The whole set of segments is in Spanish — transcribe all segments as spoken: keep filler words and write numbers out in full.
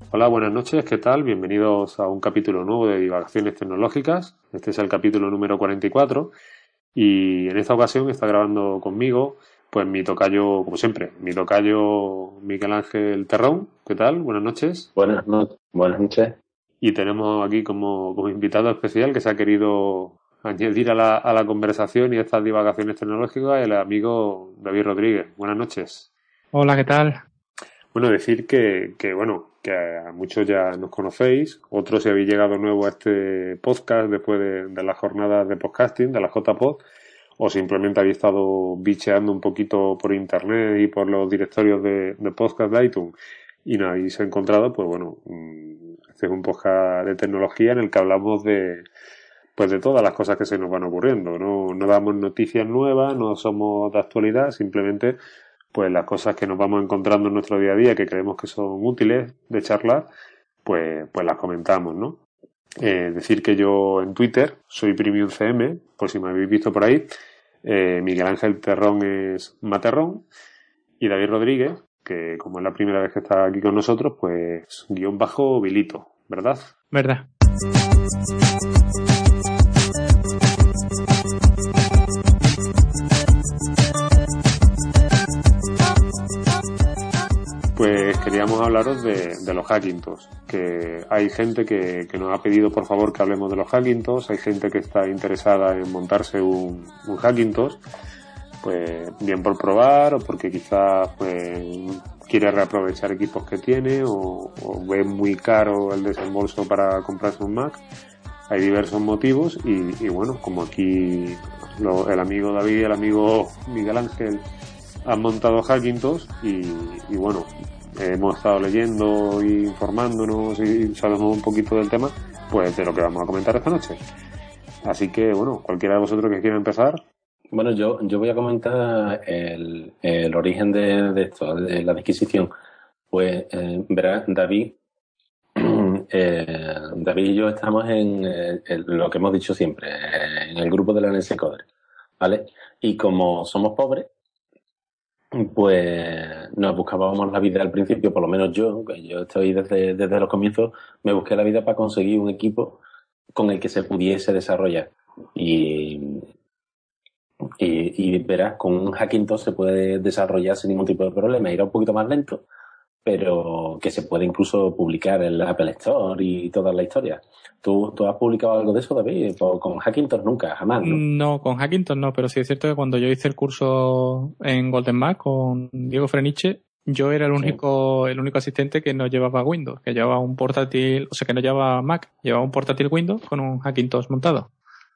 Hola, buenas noches, ¿qué tal? Bienvenidos a un capítulo nuevo de Divagaciones Tecnológicas. Este es el capítulo número cuarenta y cuatro y en esta ocasión está grabando conmigo pues mi tocayo, como siempre, mi tocayo Miguel Ángel Terrón. ¿Qué tal? Buenas noches. Buenas, no, buenas noches. Y tenemos aquí como, como invitado especial que se ha querido añadir a la, a la conversación y a estas divagaciones tecnológicas el amigo David Rodríguez. Buenas noches. Hola, ¿qué tal? Bueno, decir que, que, bueno, que a muchos ya nos conocéis, otros si habéis llegado nuevo a este podcast después de, de las jornadas de podcasting, de la J P O D, o simplemente habéis estado bicheando un poquito por internet y por los directorios de, de podcast de iTunes y no habéis encontrado, pues bueno, este es un podcast de tecnología en el que hablamos de pues de todas las cosas que se nos van ocurriendo, no, no damos noticias nuevas, no somos de actualidad, simplemente pues las cosas que nos vamos encontrando en nuestro día a día que creemos que son útiles de charlar, pues, pues las comentamos, ¿no? Eh, decir que yo en Twitter soy Premium C M, por si me habéis visto por ahí. Eh, Miguel Ángel Terrón es Materrón y David Rodríguez, que como es la primera vez que está aquí con nosotros, pues guión bajo Vilito, ¿verdad? ¿Verdad? Pues queríamos hablaros de, de los Hackintosh, que hay gente que, que nos ha pedido por favor que hablemos de los Hackintosh, hay gente que está interesada en montarse un, un Hackintosh, pues bien por probar o porque quizás pues quiere reaprovechar equipos que tiene o, o ve muy caro el desembolso para comprarse un Mac. Hay diversos motivos y, y bueno, como aquí lo, el amigo David y el amigo Miguel Ángel han montado Hackintosh y, y bueno, hemos estado leyendo e informándonos y sabemos un poquito del tema, pues de lo que vamos a comentar esta noche. Así que bueno, cualquiera de vosotros que quiera empezar. Bueno, yo, yo voy a comentar el, el origen de, de esto, de la adquisición. Pues eh, verás, David, eh, David y yo estamos en, eh, en lo que hemos dicho siempre, eh, en el grupo de la N S Coder, ¿vale? Y como somos pobres, pues nos buscábamos la vida al principio, por lo menos yo, que yo estoy desde, desde los comienzos, me busqué la vida para conseguir un equipo con el que se pudiese desarrollar. Y, y, y verás, con un Hackintosh se puede desarrollar sin ningún tipo de problema. Irá un poquito más lento, pero que se puede incluso publicar en la Apple Store y toda la historia. ¿Tú, tú has publicado algo de eso, David? Con Hackintosh nunca, jamás, ¿no? No, con Hackintosh no, pero sí es cierto que cuando yo hice el curso en Golden Mac con Diego Freniche, yo era el único, sí. el único asistente que no llevaba Windows, que llevaba un portátil, o sea, que no llevaba Mac, llevaba un portátil Windows con un Hackintosh montado.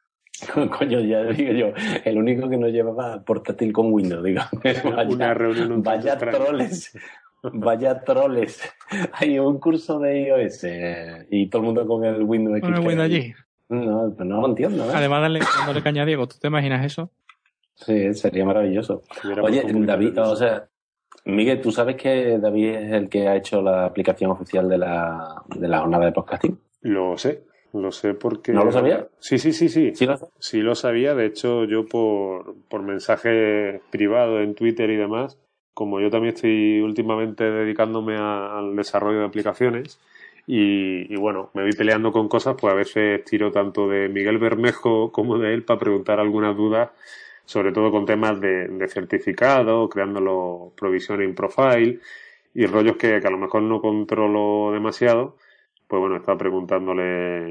Coño, ya digo yo, el único que no llevaba portátil con Windows, digo. Vaya, Una reunión un vaya troles. Vaya troles. Hay un curso de iOS y todo el mundo con el Windows X P. Con el Windows allí. No, no lo entiendo, ¿eh? Además, darle, dándole caña a Diego, ¿tú te imaginas eso? Sí, sería maravilloso. Oye, David, o sea, Miguel, ¿tú sabes que David es el que ha hecho la aplicación oficial de la, de la jornada de podcasting? Lo sé, lo sé porque... ¿No lo sabía? Sí, sí, sí, sí. ¿Sí lo, sí lo sabía. De hecho, yo por, por mensaje privado en Twitter y demás, como yo también estoy últimamente dedicándome a, al desarrollo de aplicaciones y, y bueno, me voy peleando con cosas, pues a veces tiro tanto de Miguel Bermejo como de él para preguntar algunas dudas, sobre todo con temas de, de certificado, creándolo provisioning profile y rollos que, que a lo mejor no controlo demasiado. Pues bueno, estaba preguntándole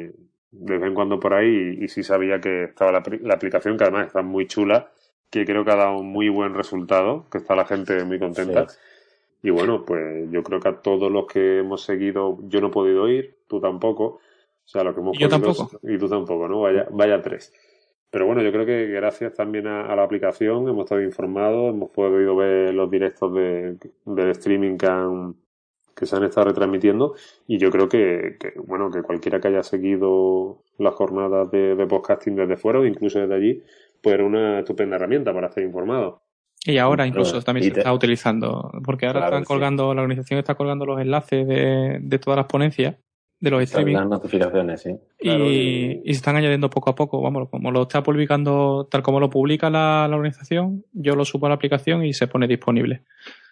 de vez en cuando por ahí y, y sí sabía que estaba la, la aplicación, que además está muy chula, que creo que ha dado un muy buen resultado, que está la gente muy contenta. Sí. Y bueno, pues yo creo que a todos los que hemos seguido, yo no he podido ir, tú tampoco, o sea, los que hemos y yo podido, tampoco. Y tú tampoco, ¿no? Vaya, vaya tres. Pero bueno, yo creo que gracias también a, a la aplicación hemos estado informados, hemos podido ver los directos de, del streaming que han, que se han estado retransmitiendo y yo creo que, que bueno, que cualquiera que haya seguido las jornadas de, de podcasting desde fuera o incluso desde allí, pues era una estupenda herramienta para estar informado. Y ahora incluso Pero, también se te... está utilizando, porque ahora claro, están colgando, sí. La organización está colgando los enlaces de, de todas las ponencias, de los streaming. Las notificaciones, sí. Claro, y, y se están añadiendo poco a poco, vamos, como lo está publicando, tal como lo publica la, la organización, yo lo subo a la aplicación y se pone disponible.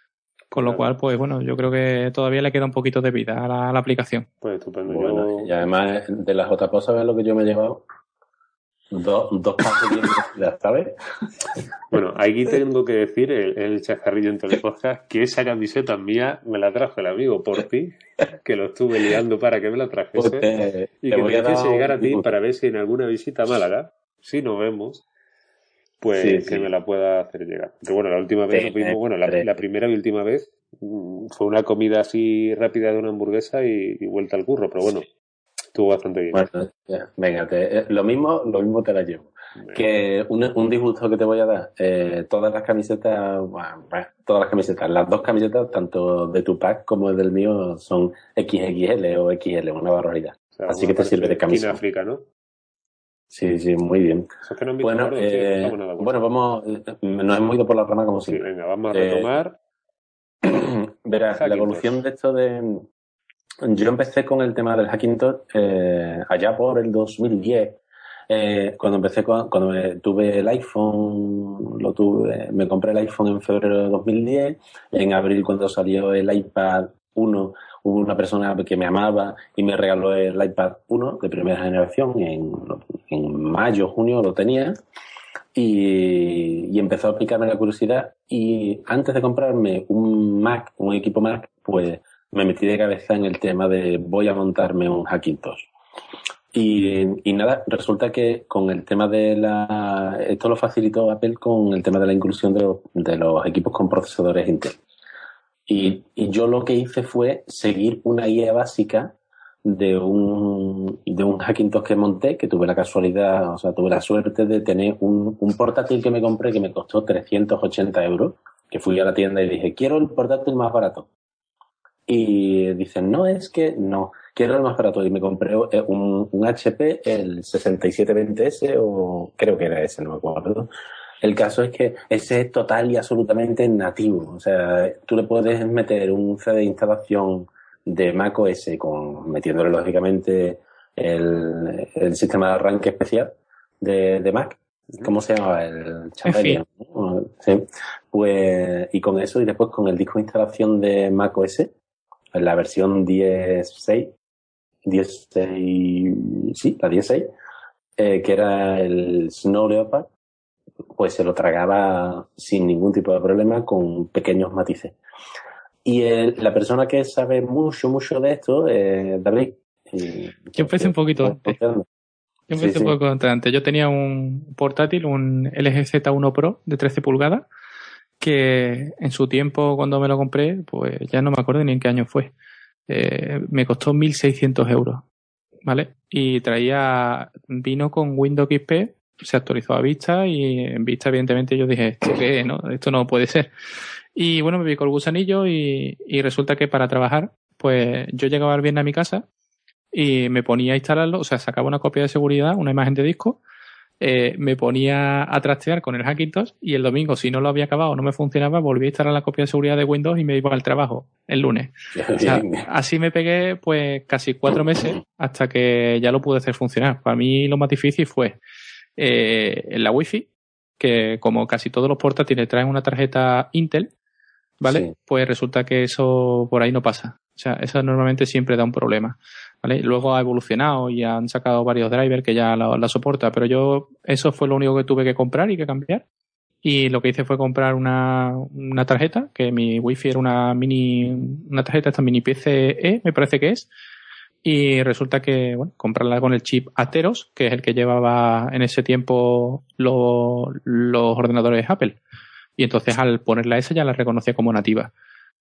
Con lo cual, pues bueno, yo creo que todavía le queda un poquito de vida a la, a la aplicación. Pues estupendo. Bueno, yo... y además de la J P O, ¿sabes lo que yo me he llevado? Dos, dos pases de universidad, ¿sabes? Bueno, aquí tengo que decir, el, el chascarrillo entre el podcast, que esa camiseta mía me la trajo el amigo por ti, que lo estuve liando para que me la trajese, Pues te, y te que voy te a dar hiciese llegar a un ti dibujo. para ver si en alguna visita a Málaga, si nos vemos, pues Sí, que sí. me la pueda hacer llegar. Pero bueno, la última vez Sí, nos vimos, bueno, la, sí. la primera y última vez mm, fue una comida así rápida de una hamburguesa y, y vuelta al curro, pero bueno, estuvo bastante bien. Bueno, ya, venga, te, eh, lo mismo lo mismo te la llevo. Venga. Que un, un disgusto que te voy a dar, eh, todas las camisetas, bueno, bueno, todas las camisetas, las dos camisetas, tanto de tu pack como del mío, son equis equis ele o equis ele, una barbaridad. O sea, Así una que te parte sirve de esquina camisa. África, ¿no? Sí, sí, muy bien. Eso es que no han visto Bueno, Gordo, tío, eh, no estamos nada bueno, vamos, eh, nos hemos ido por la rama como Sí, siempre. venga, vamos a Eh, retomar. Verás, la Hackintosh. evolución de esto de... Yo empecé con el tema del Hackintosh eh, allá por el dos mil diez. Eh, cuando empecé con, cuando me, tuve el iPhone, lo tuve, me compré el iPhone en febrero de dos mil diez. En abril, cuando salió el iPad uno, hubo una persona que me amaba y me regaló el iPad uno de primera generación. En, en mayo, junio lo tenía. Y, y empezó a picarme la curiosidad. Y antes de comprarme un Mac, un equipo Mac, pues me metí de cabeza en el tema de voy a montarme un Hackintosh. Y, y nada, resulta que con el tema de la... Esto lo facilitó Apple con el tema de la inclusión de los, de los equipos con procesadores Intel. Y, y yo lo que hice fue seguir una guía básica de un, de un Hackintosh que monté, que tuve la casualidad, o sea, tuve la suerte de tener un, un portátil que me compré que me costó trescientos ochenta euros, que fui a la tienda y dije, quiero el portátil más barato. Y dicen, no, es que no, quiero el más barato. Y me compré un, un H P, el sesenta y siete veinte ese, o creo que era ese, no me acuerdo. El caso es que ese es total y absolutamente nativo. O sea, tú le puedes meter un C D de instalación de macOS con, metiéndole lógicamente el, el sistema de arranque especial de, de Mac. ¿Cómo se llama? El Chameleon. Sí. Pues, y con eso, y después con el disco de instalación de macOS, en la versión diez punto seis, diez punto seis, sí, la diez punto seis, eh, que era el Snow Leopard, pues se lo tragaba sin ningún tipo de problema, con pequeños matices. Y el, la persona que sabe mucho, mucho de esto es David. Y, Yo empecé un poquito antes. Yo empecé sí, un sí. poco antes. Yo tenía un portátil, un L G Z uno Pro de trece pulgadas, que en su tiempo, cuando me lo compré, pues ya no me acuerdo ni en qué año fue. Eh, me costó mil seiscientos euros, ¿vale? Y traía, vino con Windows X P, se actualizó a Vista, y en Vista, evidentemente, yo dije, ¿esto qué es, no? Esto no puede ser. Y bueno, me picó el gusanillo y, y resulta que para trabajar, pues yo llegaba el viernes a mi casa y me ponía a instalarlo, o sea, sacaba una copia de seguridad, una imagen de disco, eh, me ponía a trastear con el Hackintosh y el domingo, si no lo había acabado o no me funcionaba, volví a instalar la copia de seguridad de Windows y me iba al trabajo el lunes. O sea, así me pegué pues casi cuatro meses hasta que ya lo pude hacer funcionar. Para mí lo más difícil fue eh, en la Wi-Fi, que como casi todos los portátiles traen una tarjeta Intel, ¿vale? Sí. Pues resulta que eso por ahí no pasa. O sea, eso normalmente siempre da un problema, ¿vale? Luego ha evolucionado y han sacado varios drivers que ya la, la soporta, pero yo eso fue lo único que tuve que comprar y que cambiar. Y lo que hice fue comprar una, una tarjeta, que mi Wi-Fi era una mini, una tarjeta esta mini P C E, me parece que es. Y resulta que, bueno, comprarla con el chip Atheros, que es el que llevaba en ese tiempo los, los ordenadores Apple. Y entonces al ponerla esa ya la reconocía como nativa.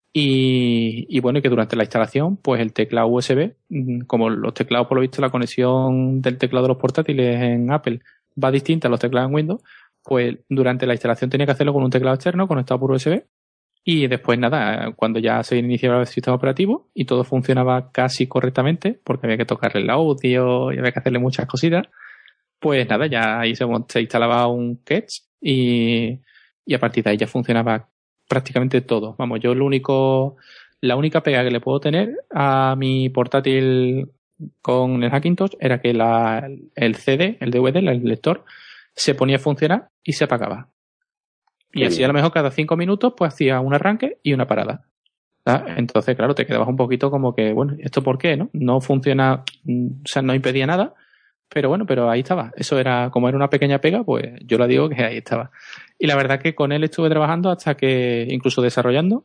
Y, y bueno, y que durante la instalación, pues el teclado U S B, como los teclados, por lo visto, la conexión del teclado de los portátiles en Apple va distinta a los teclados en Windows, pues durante la instalación tenía que hacerlo con un teclado externo conectado por U S B. Y después nada, cuando ya se iniciaba el sistema operativo y todo funcionaba casi correctamente, porque había que tocarle el audio y había que hacerle muchas cositas, pues nada, ya ahí se, se instalaba un Ketch y, y a partir de ahí ya funcionaba prácticamente todo. Vamos, yo lo único, la única pega que le puedo tener a mi portátil con el Hackintosh era que la, el C D, el D V D, el lector, se ponía a funcionar y se apagaba. Y así a lo mejor cada cinco minutos pues hacía un arranque y una parada. ¿sabes? Entonces, claro, te quedabas un poquito como que, bueno, ¿esto por qué, no? No funciona, o sea, no impedía nada, pero bueno, pero ahí estaba. Eso era, como era una pequeña pega, pues yo la digo que ahí estaba. Y la verdad que con él estuve trabajando hasta que, incluso desarrollando,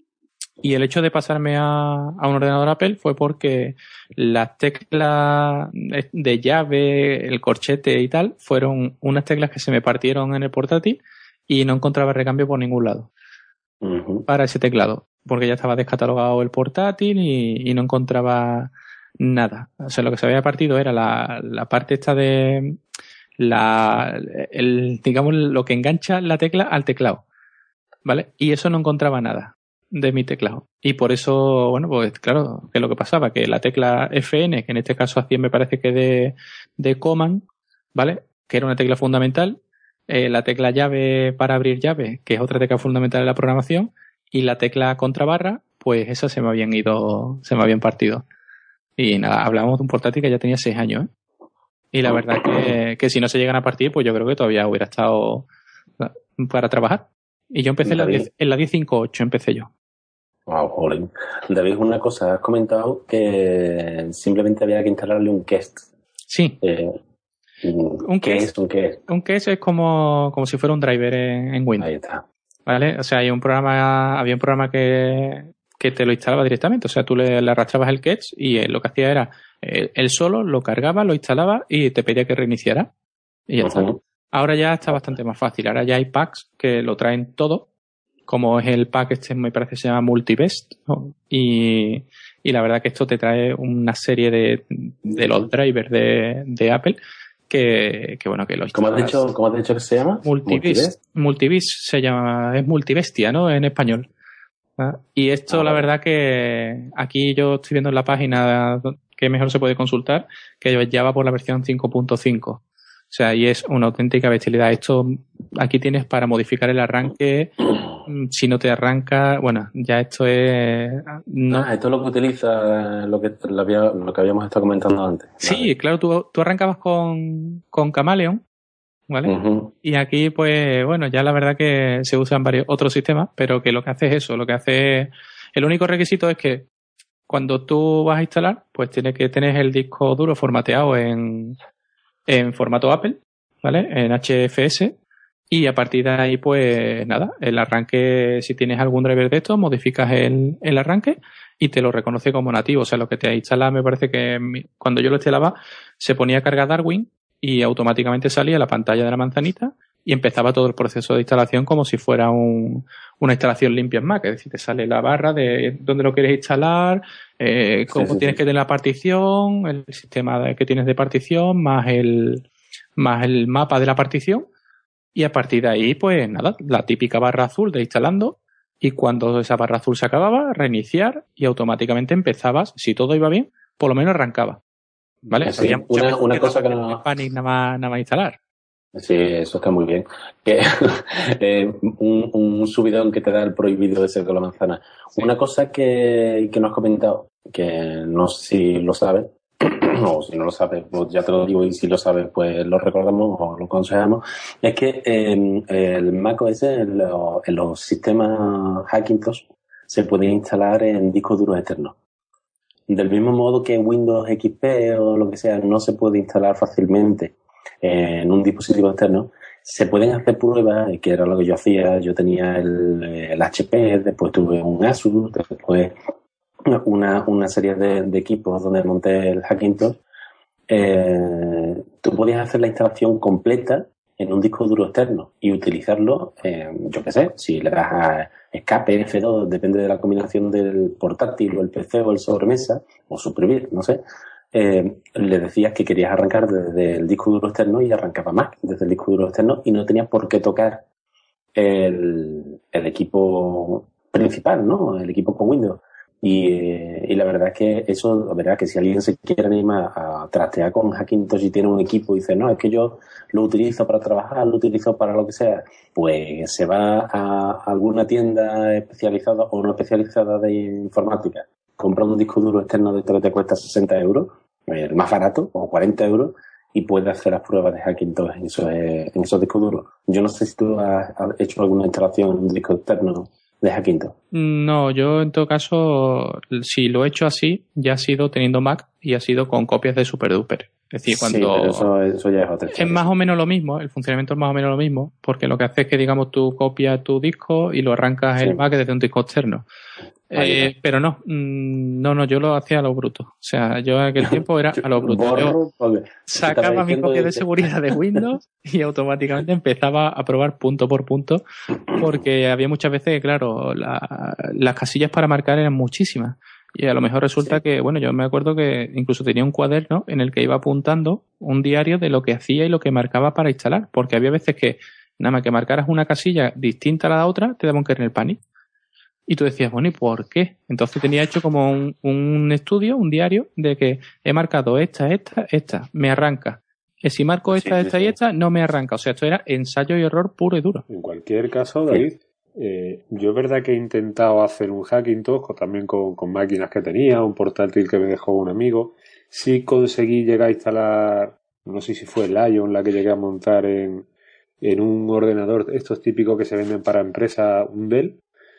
y el hecho de pasarme a, a un ordenador Apple fue porque las teclas de llave, el corchete y tal, fueron unas teclas que se me partieron en el portátil y no encontraba recambio por ningún lado uh-huh. para ese teclado, porque ya estaba descatalogado el portátil y, y no encontraba nada. O sea, lo que se había partido era la, la parte esta de la, el, digamos, lo que engancha la tecla al teclado, ¿vale? Y eso no encontraba nada de mi teclado. Y por eso, bueno, pues claro, que lo que pasaba, que la tecla F N, que en este caso hacía me parece que de, de command, ¿vale? Que era una tecla fundamental, eh, la tecla llave para abrir llave, que es otra tecla fundamental de la programación, y la tecla contrabarra, pues esas se me habían ido, se me habían partido. Y nada, hablábamos de un portátil que ya tenía seis años, ¿eh? Y la verdad que, que si no se llegan a partir, pues yo creo que todavía hubiera estado para trabajar. Y yo empecé en la, diez, en la diez punto cinco punto ocho, empecé yo. Wow, joder. David, una cosa, has comentado que simplemente había que instalarle un Kest. Sí. Eh, un ¿Qué Kest, es un Kest? Un Kest es como, como si fuera un driver en, en Windows. Ahí está. ¿Vale? O sea, hay un programa, había un programa que, que te lo instalaba directamente. O sea, tú le, le arrastrabas el Kest y él lo que hacía era, él, él solo lo cargaba, lo instalaba y te pedía que reiniciara. Y ya uh-huh. está. Ahora ya está bastante más fácil. Ahora ya hay packs que lo traen todo, como es el pack este, me parece que se llama Multibest, ¿no? y, y la verdad que esto te trae una serie de, de los drivers de, de Apple que, que bueno, que lo ¿Cómo has dicho, ¿Cómo has dicho que se llama? Multibest. Multibest se llama, es Multibestia, ¿no? En español. ¿Ah? Y esto ah, la vale. verdad que aquí yo estoy viendo en la página que mejor se puede consultar, que ya va por la versión cinco punto cinco. O sea, y es una auténtica bestialidad. Esto aquí tienes para modificar el arranque. Si no te arranca, bueno, ya esto es... No. Ah, esto es lo que utiliza, lo que, lo, había, lo que habíamos estado comentando antes. Sí, vale. Claro, tú, tú arrancabas con, con Camaleon, ¿vale? Uh-huh. Y aquí, pues, bueno, ya la verdad que se usan varios otros sistemas, pero que lo que hace es eso, lo que hace... El único requisito es que cuando tú vas a instalar, pues tienes que tener el disco duro formateado en... en formato Apple, ¿vale? En H F S, y a partir de ahí, pues nada, el arranque, si tienes algún driver de estos, modificas el, el arranque y te lo reconoce como nativo. O sea, lo que te instala, me parece que cuando yo lo instalaba, se ponía a cargar Darwin y automáticamente salía la pantalla de la manzanita y empezaba todo el proceso de instalación como si fuera un, una instalación limpia en Mac. Es decir, te sale la barra de dónde lo quieres instalar, eh, cómo sí, sí, tienes sí. que tener la partición, el sistema que tienes de partición, más el, más el mapa de la partición. Y a partir de ahí, pues nada, la típica barra azul de instalando. Y cuando esa barra azul se acababa, reiniciar y automáticamente empezabas, si todo iba bien, por lo menos arrancaba. ¿Vale? Sí, una, una cosa que no... Panic nada más, nada más instalar. Sí, eso está muy bien. Que, eh, un, un subidón que te da el prohibido de ser con la manzana. Sí. Una cosa que, que nos has comentado, que no sé si lo sabes, o si no lo sabes, pues ya te lo digo, y si lo sabes, pues lo recordamos o lo aconsejamos, es que eh, el macOS en los, en los sistemas Hackintosh se puede instalar en discos duros externos. Del mismo modo que Windows X P o lo que sea no se puede instalar fácilmente en un dispositivo externo, se pueden hacer pruebas, que era lo que yo hacía. Yo tenía el, el H P, después tuve un Asus, después una, una serie de, de equipos donde monté el Hackintosh. Eh, tú podías hacer la instalación completa en un disco duro externo y utilizarlo, eh, yo qué sé, si le das a escape F dos, depende de la combinación del portátil o el P C o el sobremesa, o suprimir, no sé. Eh, le decías que querías arrancar desde el disco duro externo y arrancaba Mac desde el disco duro externo y no tenías por qué tocar el, el equipo principal, ¿no? El equipo con Windows. Y, eh, y la verdad es que eso, la verdad que si alguien se quiere animar a trastear con Hackintosh y tiene un equipo y dice, no, es que yo lo utilizo para trabajar, lo utilizo para lo que sea, pues se va a alguna tienda especializada o no especializada de informática, compra un disco duro externo de que te cuesta sesenta euros, el más barato, o cuarenta euros, y puede hacer las pruebas de Hackintosh en esos, en esos discos duros. Yo no sé si tú has, has hecho alguna instalación en un disco externo de Hackintosh. No, yo en todo caso, si lo he hecho así, ya ha sido teniendo Mac y ha sido con copias de SuperDuper. Es decir, cuando... Sí, pero eso, eso ya es otra historia. Es más o menos lo mismo, el funcionamiento es más o menos lo mismo, porque lo que hace es que, digamos, tú copias tu disco y lo arrancas sí. el Mac desde un disco externo. Eh, pero no, no, no, yo lo hacía a lo bruto. O sea, yo en aquel tiempo era a lo bruto. Borro, yo sacaba mi copia de seguridad de Windows y automáticamente empezaba a probar punto por punto, porque había muchas veces que, claro, la, las casillas para marcar eran muchísimas. Y a lo mejor resulta sí. que, bueno, yo me acuerdo que incluso tenía un cuaderno en el que iba apuntando un diario de lo que hacía y lo que marcaba para instalar, porque había veces que nada más que marcaras una casilla distinta a la otra, te daban que en el panic. Y tú decías, bueno, ¿y por qué? Entonces tenía hecho como un, un estudio, un diario, de que he marcado esta, esta, esta, me arranca. Y si marco esta, sí, esta sí, y esta, no me arranca. O sea, esto era ensayo y error puro y duro. En cualquier caso, David, eh, yo es verdad que he intentado hacer un Hackintosh también con, con máquinas que tenía, un portátil que me dejó un amigo. Sí conseguí llegar a instalar, no sé si fue Lion la que llegué a montar en, en un ordenador, estos típicos que se venden para empresas, un Dell.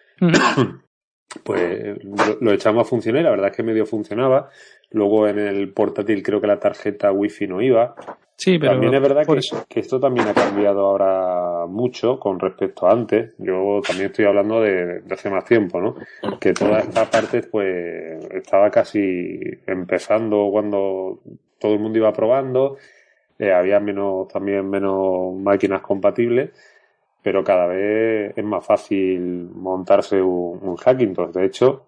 Pues lo, lo echamos a funcionar, la verdad es que medio funcionaba. Luego en el portátil creo que la tarjeta wifi no iba. Sí, pero también es verdad que, que esto también ha cambiado ahora mucho con respecto a antes. Yo también estoy hablando de, de hace más tiempo, ¿no? Que toda esta parte pues estaba casi empezando cuando todo el mundo iba probando. Eh, había menos también menos máquinas compatibles. Pero cada vez es más fácil montarse un, un Hackintosh. De hecho,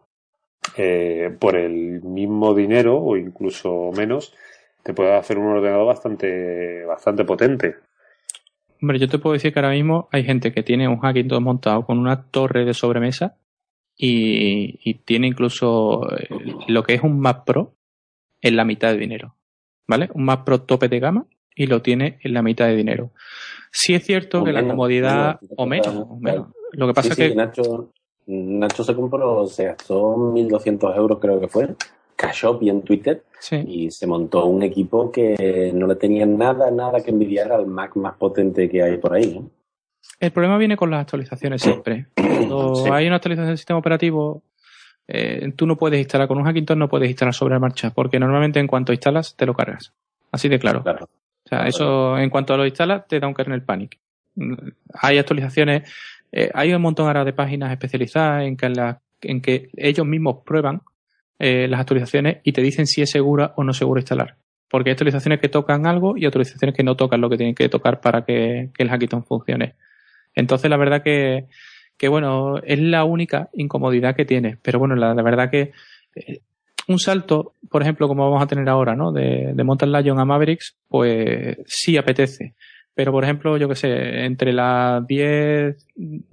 eh, por el mismo dinero o incluso menos, te puedes hacer un ordenador bastante, bastante potente. Hombre, yo te puedo decir que ahora mismo hay gente que tiene un Hackintosh montado con una torre de sobremesa y, y tiene incluso lo que es un Mac Pro en la mitad de dinero, ¿vale? Un Mac Pro tope de gama y lo tiene en la mitad de dinero. Sí es cierto o que menos, la comodidad, menos, o menos, o menos. Lo que pasa sí, es que... Sí, Nacho, Nacho se compró, o sea, son mil doscientos euros creo que fue, Cashop y en Twitter, sí. y se montó un equipo que no le tenía nada, nada que envidiar al Mac más potente que hay por ahí, ¿no? El problema viene con las actualizaciones siempre. Cuando sí. hay una actualización del sistema operativo, eh, tú no puedes instalar, con un Hackintosh no puedes instalar sobre la marcha, porque normalmente en cuanto instalas, te lo cargas. Así de claro. Claro. O sea, eso en cuanto lo instalas te da un kernel panic. Hay actualizaciones, eh, hay un montón ahora de páginas especializadas en que, la, en que ellos mismos prueban eh, las actualizaciones y te dicen si es segura o no segura instalar. Porque hay actualizaciones que tocan algo y actualizaciones que no tocan lo que tienen que tocar para que, que el Hackintosh funcione. Entonces la verdad que, que bueno, es la única incomodidad que tiene. Pero bueno, la, la verdad que eh, un salto, por ejemplo, como vamos a tener ahora, ¿no? De, de Mountain Lion a Mavericks, pues sí apetece. Pero, por ejemplo, yo que sé, entre la diez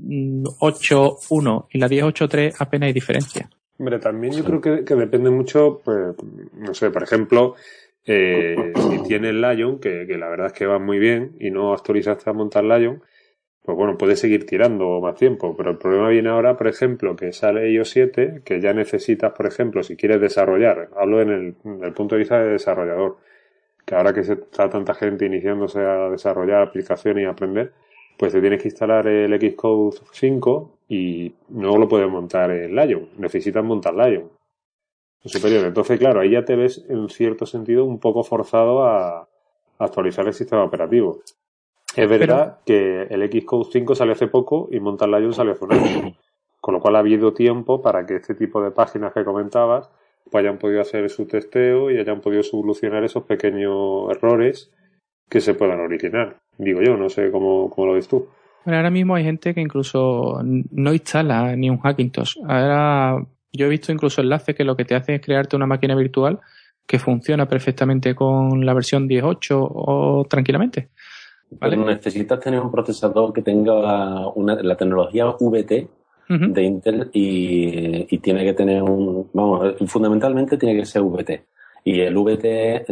ocho uno y la diez ocho tres apenas hay diferencia. Hombre, también yo creo que, que depende mucho, pues, no sé, por ejemplo, eh, si tienes Lion, que, que la verdad es que va muy bien y no actualizaste a Mountain Lion, pues bueno, puedes seguir tirando más tiempo, pero el problema viene ahora, por ejemplo, que sale i o siete, que ya necesitas, por ejemplo, si quieres desarrollar, hablo en el, en el punto de vista de desarrollador, que ahora que está tanta gente iniciándose a desarrollar aplicaciones y aprender, pues te tienes que instalar el Xcode cinco y no lo puedes montar en Lion, necesitas montar Lion superior. Entonces, claro, ahí ya te ves, en cierto sentido, un poco forzado a actualizar el sistema operativo. Es verdad Pero... que el Xcode cinco sale hace poco y Mountain Lion sale hace un año. Con lo cual ha habido tiempo para que este tipo de páginas que comentabas pues hayan podido hacer su testeo y hayan podido solucionar esos pequeños errores que se puedan originar. Digo yo, no sé cómo, cómo lo ves tú. Bueno, ahora mismo hay gente que incluso no instala ni un Hackintosh. Ahora yo he visto incluso enlaces que lo que te hace es crearte una máquina virtual que funciona perfectamente con la versión diez ocho o tranquilamente. ¿Vale? Pero necesitas tener un procesador que tenga una, la tecnología V T uh-huh. de Intel y, y tiene que tener un... Vamos, fundamentalmente tiene que ser V T. Y el V T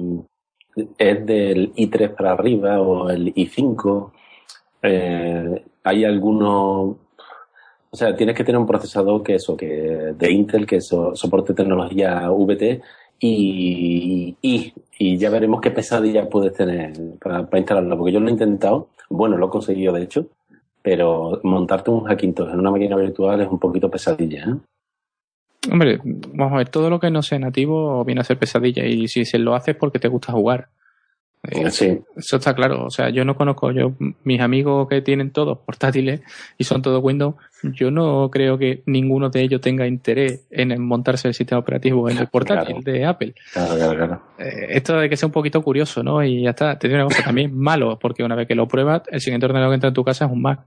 es del i tres para arriba o el i cinco. Eh, hay algunos... O sea, tienes que tener un procesador que eso, que de Intel, que eso, soporte tecnología V T y, y, y ya veremos qué pesadilla puedes tener para, para instalarlo, porque yo lo he intentado, bueno, lo he conseguido de hecho, pero montarte un Hackintosh en una máquina virtual es un poquito pesadilla, ¿eh? Hombre, vamos a ver, todo lo que no sea nativo viene a ser pesadilla, y si se lo haces porque te gusta jugar. Eh, Sí. Eso está claro. O sea, yo no conozco, yo mis amigos que tienen todos portátiles y son todos Windows, yo no creo que ninguno de ellos tenga interés en montarse el sistema operativo en el portátil Claro. de Apple. Claro, claro, claro. Eh, esto hay que ser un poquito curioso, ¿no? Y ya está. Te digo una cosa también malo, porque una vez que lo pruebas, el siguiente ordenador que entra en tu casa es un Mac.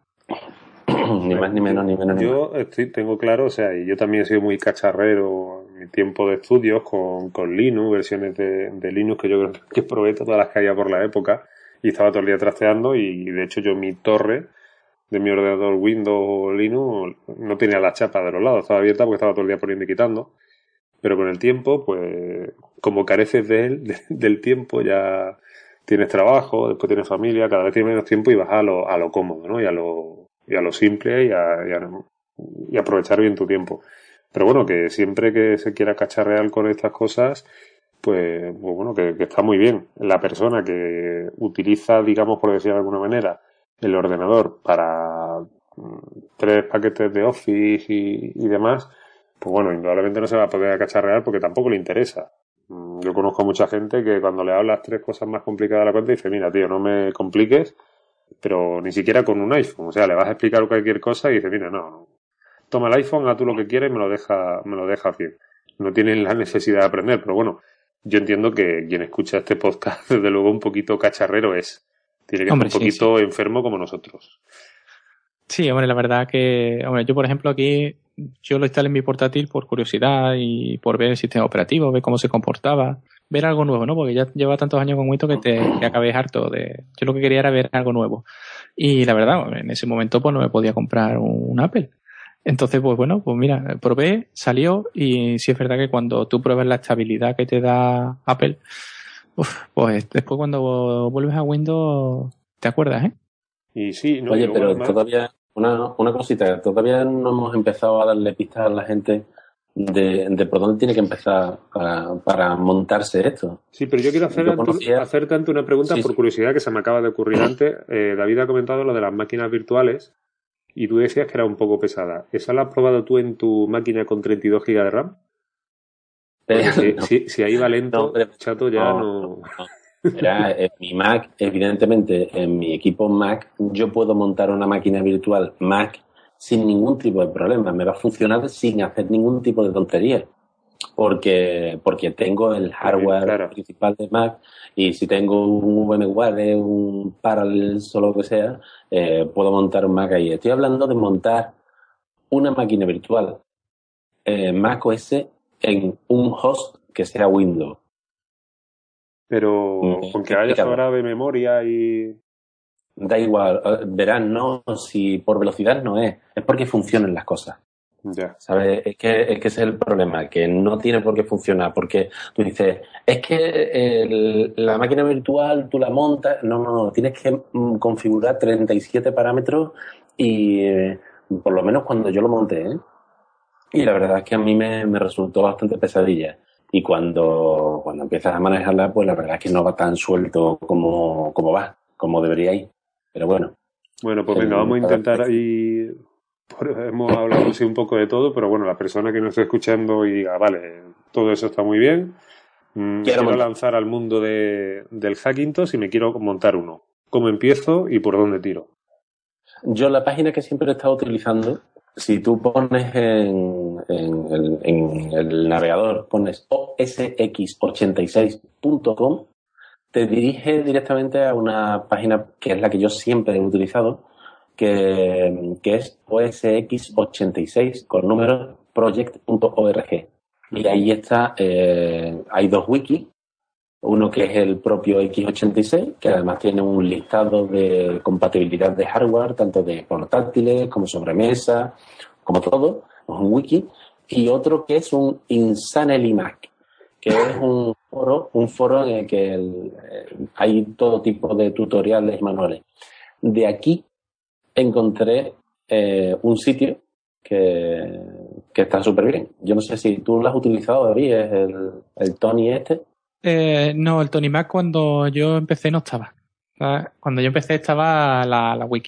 Ni más ni menos, ni menos, ni Yo estoy, tengo claro, o sea, y yo también he sido muy cacharrero en mi tiempo de estudios con, con Linux, versiones de, de Linux que yo creo que probé todas las que había por la época y estaba todo el día trasteando, y de hecho yo mi torre de mi ordenador Windows o Linux no tenía la chapa de los lados, estaba abierta porque estaba todo el día poniendo y quitando, pero con el tiempo, pues como careces de él, de- del tiempo, ya tienes trabajo, después tienes familia, cada vez tienes menos tiempo y vas a lo, a lo cómodo, ¿no? Y a lo, y a lo simple y a, y a- y aprovechar bien tu tiempo. Pero bueno, que siempre que se quiera cacharrear con estas cosas, pues, pues bueno, que, que está muy bien. La persona que utiliza, digamos, por decir de alguna manera, el ordenador para mm, tres paquetes de Office y, y demás, pues bueno, indudablemente no se va a poder cacharrear porque tampoco le interesa. Mm, Yo conozco mucha gente que cuando le hablas tres cosas más complicadas a la cuenta dice, mira, tío, no me compliques, pero ni siquiera con un iPhone. O sea, le vas a explicar cualquier cosa y dice, mira, no, no. Toma el iPhone, haz tú lo que quieres y me lo deja, me lo deja bien. No tienen la necesidad de aprender, pero bueno, yo entiendo que quien escucha este podcast, desde luego, un poquito cacharrero es. Tiene que Hombre, ser un sí, poquito enfermo como nosotros. Sí, hombre, la verdad que, hombre, yo por ejemplo aquí, yo lo instalé en mi portátil por curiosidad y por ver el sistema operativo, ver cómo se comportaba, ver algo nuevo, ¿no? Porque ya lleva tantos años con Windows que te que acabé harto de, yo lo que quería era ver algo nuevo. Y la verdad, en ese momento pues no me podía comprar un, un Apple. Entonces, pues bueno, pues mira, probé, salió, y sí es verdad que cuando tú pruebas la estabilidad que te da Apple, uf, pues después cuando vuelves a Windows te acuerdas, ¿eh? Y sí, ¿no? Y Oye, luego pero además, todavía, una, una cosita, todavía no hemos empezado a darle pistas a la gente de, de por dónde tiene que empezar para, para montarse esto. sí, pero yo quiero hacer Yo ante, conocía... hacerte ante una pregunta Sí, por sí. curiosidad que se me acaba de ocurrir antes. Eh, David ha comentado lo de las máquinas virtuales y tú decías que era un poco pesada. ¿Esa la has probado tú en tu máquina con treinta y dos gigas de RAM? Porque si, no, si, si ahí va no, lento, hombre, chato, ya no, no... no, no. Era en mi Mac, evidentemente, en mi equipo Mac, yo puedo montar una máquina virtual Mac sin ningún tipo de problema. Me va a funcionar sin hacer ningún tipo de tontería. Porque, porque tengo el hardware Claro. principal de Mac, y si tengo un VMware, un Parallels o lo que sea, eh, puedo montar un Mac ahí. Estoy hablando de montar una máquina virtual eh, Mac O S en un host que sea Windows. Pero Me he con que haya explicado. sobrado de memoria y... Da igual, eh, verán, no, si por velocidad no es, es porque funcionan las cosas. Ya. ¿Sabes? Es que, es que ese es el problema, que no tiene por qué funcionar, porque tú dices, es que el- la máquina virtual tú la montas, no, no, no, tienes que mm, configurar treinta y siete parámetros y eh, por lo menos cuando yo lo monté, ¿eh? Y la verdad es que a mí me, me resultó bastante pesadilla. Y cuando, cuando empiezas a manejarla, pues la verdad es que no va tan suelto como, como va, como debería ir. Pero bueno. Bueno, pues venga, el- vamos a intentar ahí... por- Hemos hablado así un poco de todo, pero bueno, la persona que nos esté escuchando y diga, vale, todo eso está muy bien, mm, Quiero quiero montar. lanzar al mundo de, del Hackintosh y me quiero montar uno. ¿Cómo empiezo y por dónde tiro? Yo la página que siempre he estado utilizando, si tú pones en, en el, en el navegador, pones o s x ochenta y seis punto com, te dirige directamente a una página que es la que yo siempre he utilizado, que, que es o s x ochenta y seis con número project punto org. Y ahí está, eh, hay dos wikis. Uno que es el propio equis ochenta y seis, que además tiene un listado de compatibilidad de hardware, tanto de portátiles como sobremesa, como todo, es un wiki. Y otro que es un Insanely Mac, que es un foro, un foro en el que el, eh, hay todo tipo de tutoriales y manuales. De aquí encontré eh, un sitio que, que está súper bien. Yo no sé si tú lo has utilizado, David, es el, el Tony este. Eh, no, el Tony Mac cuando yo empecé no estaba. ¿Sabes? Cuando yo empecé estaba la, la wiki.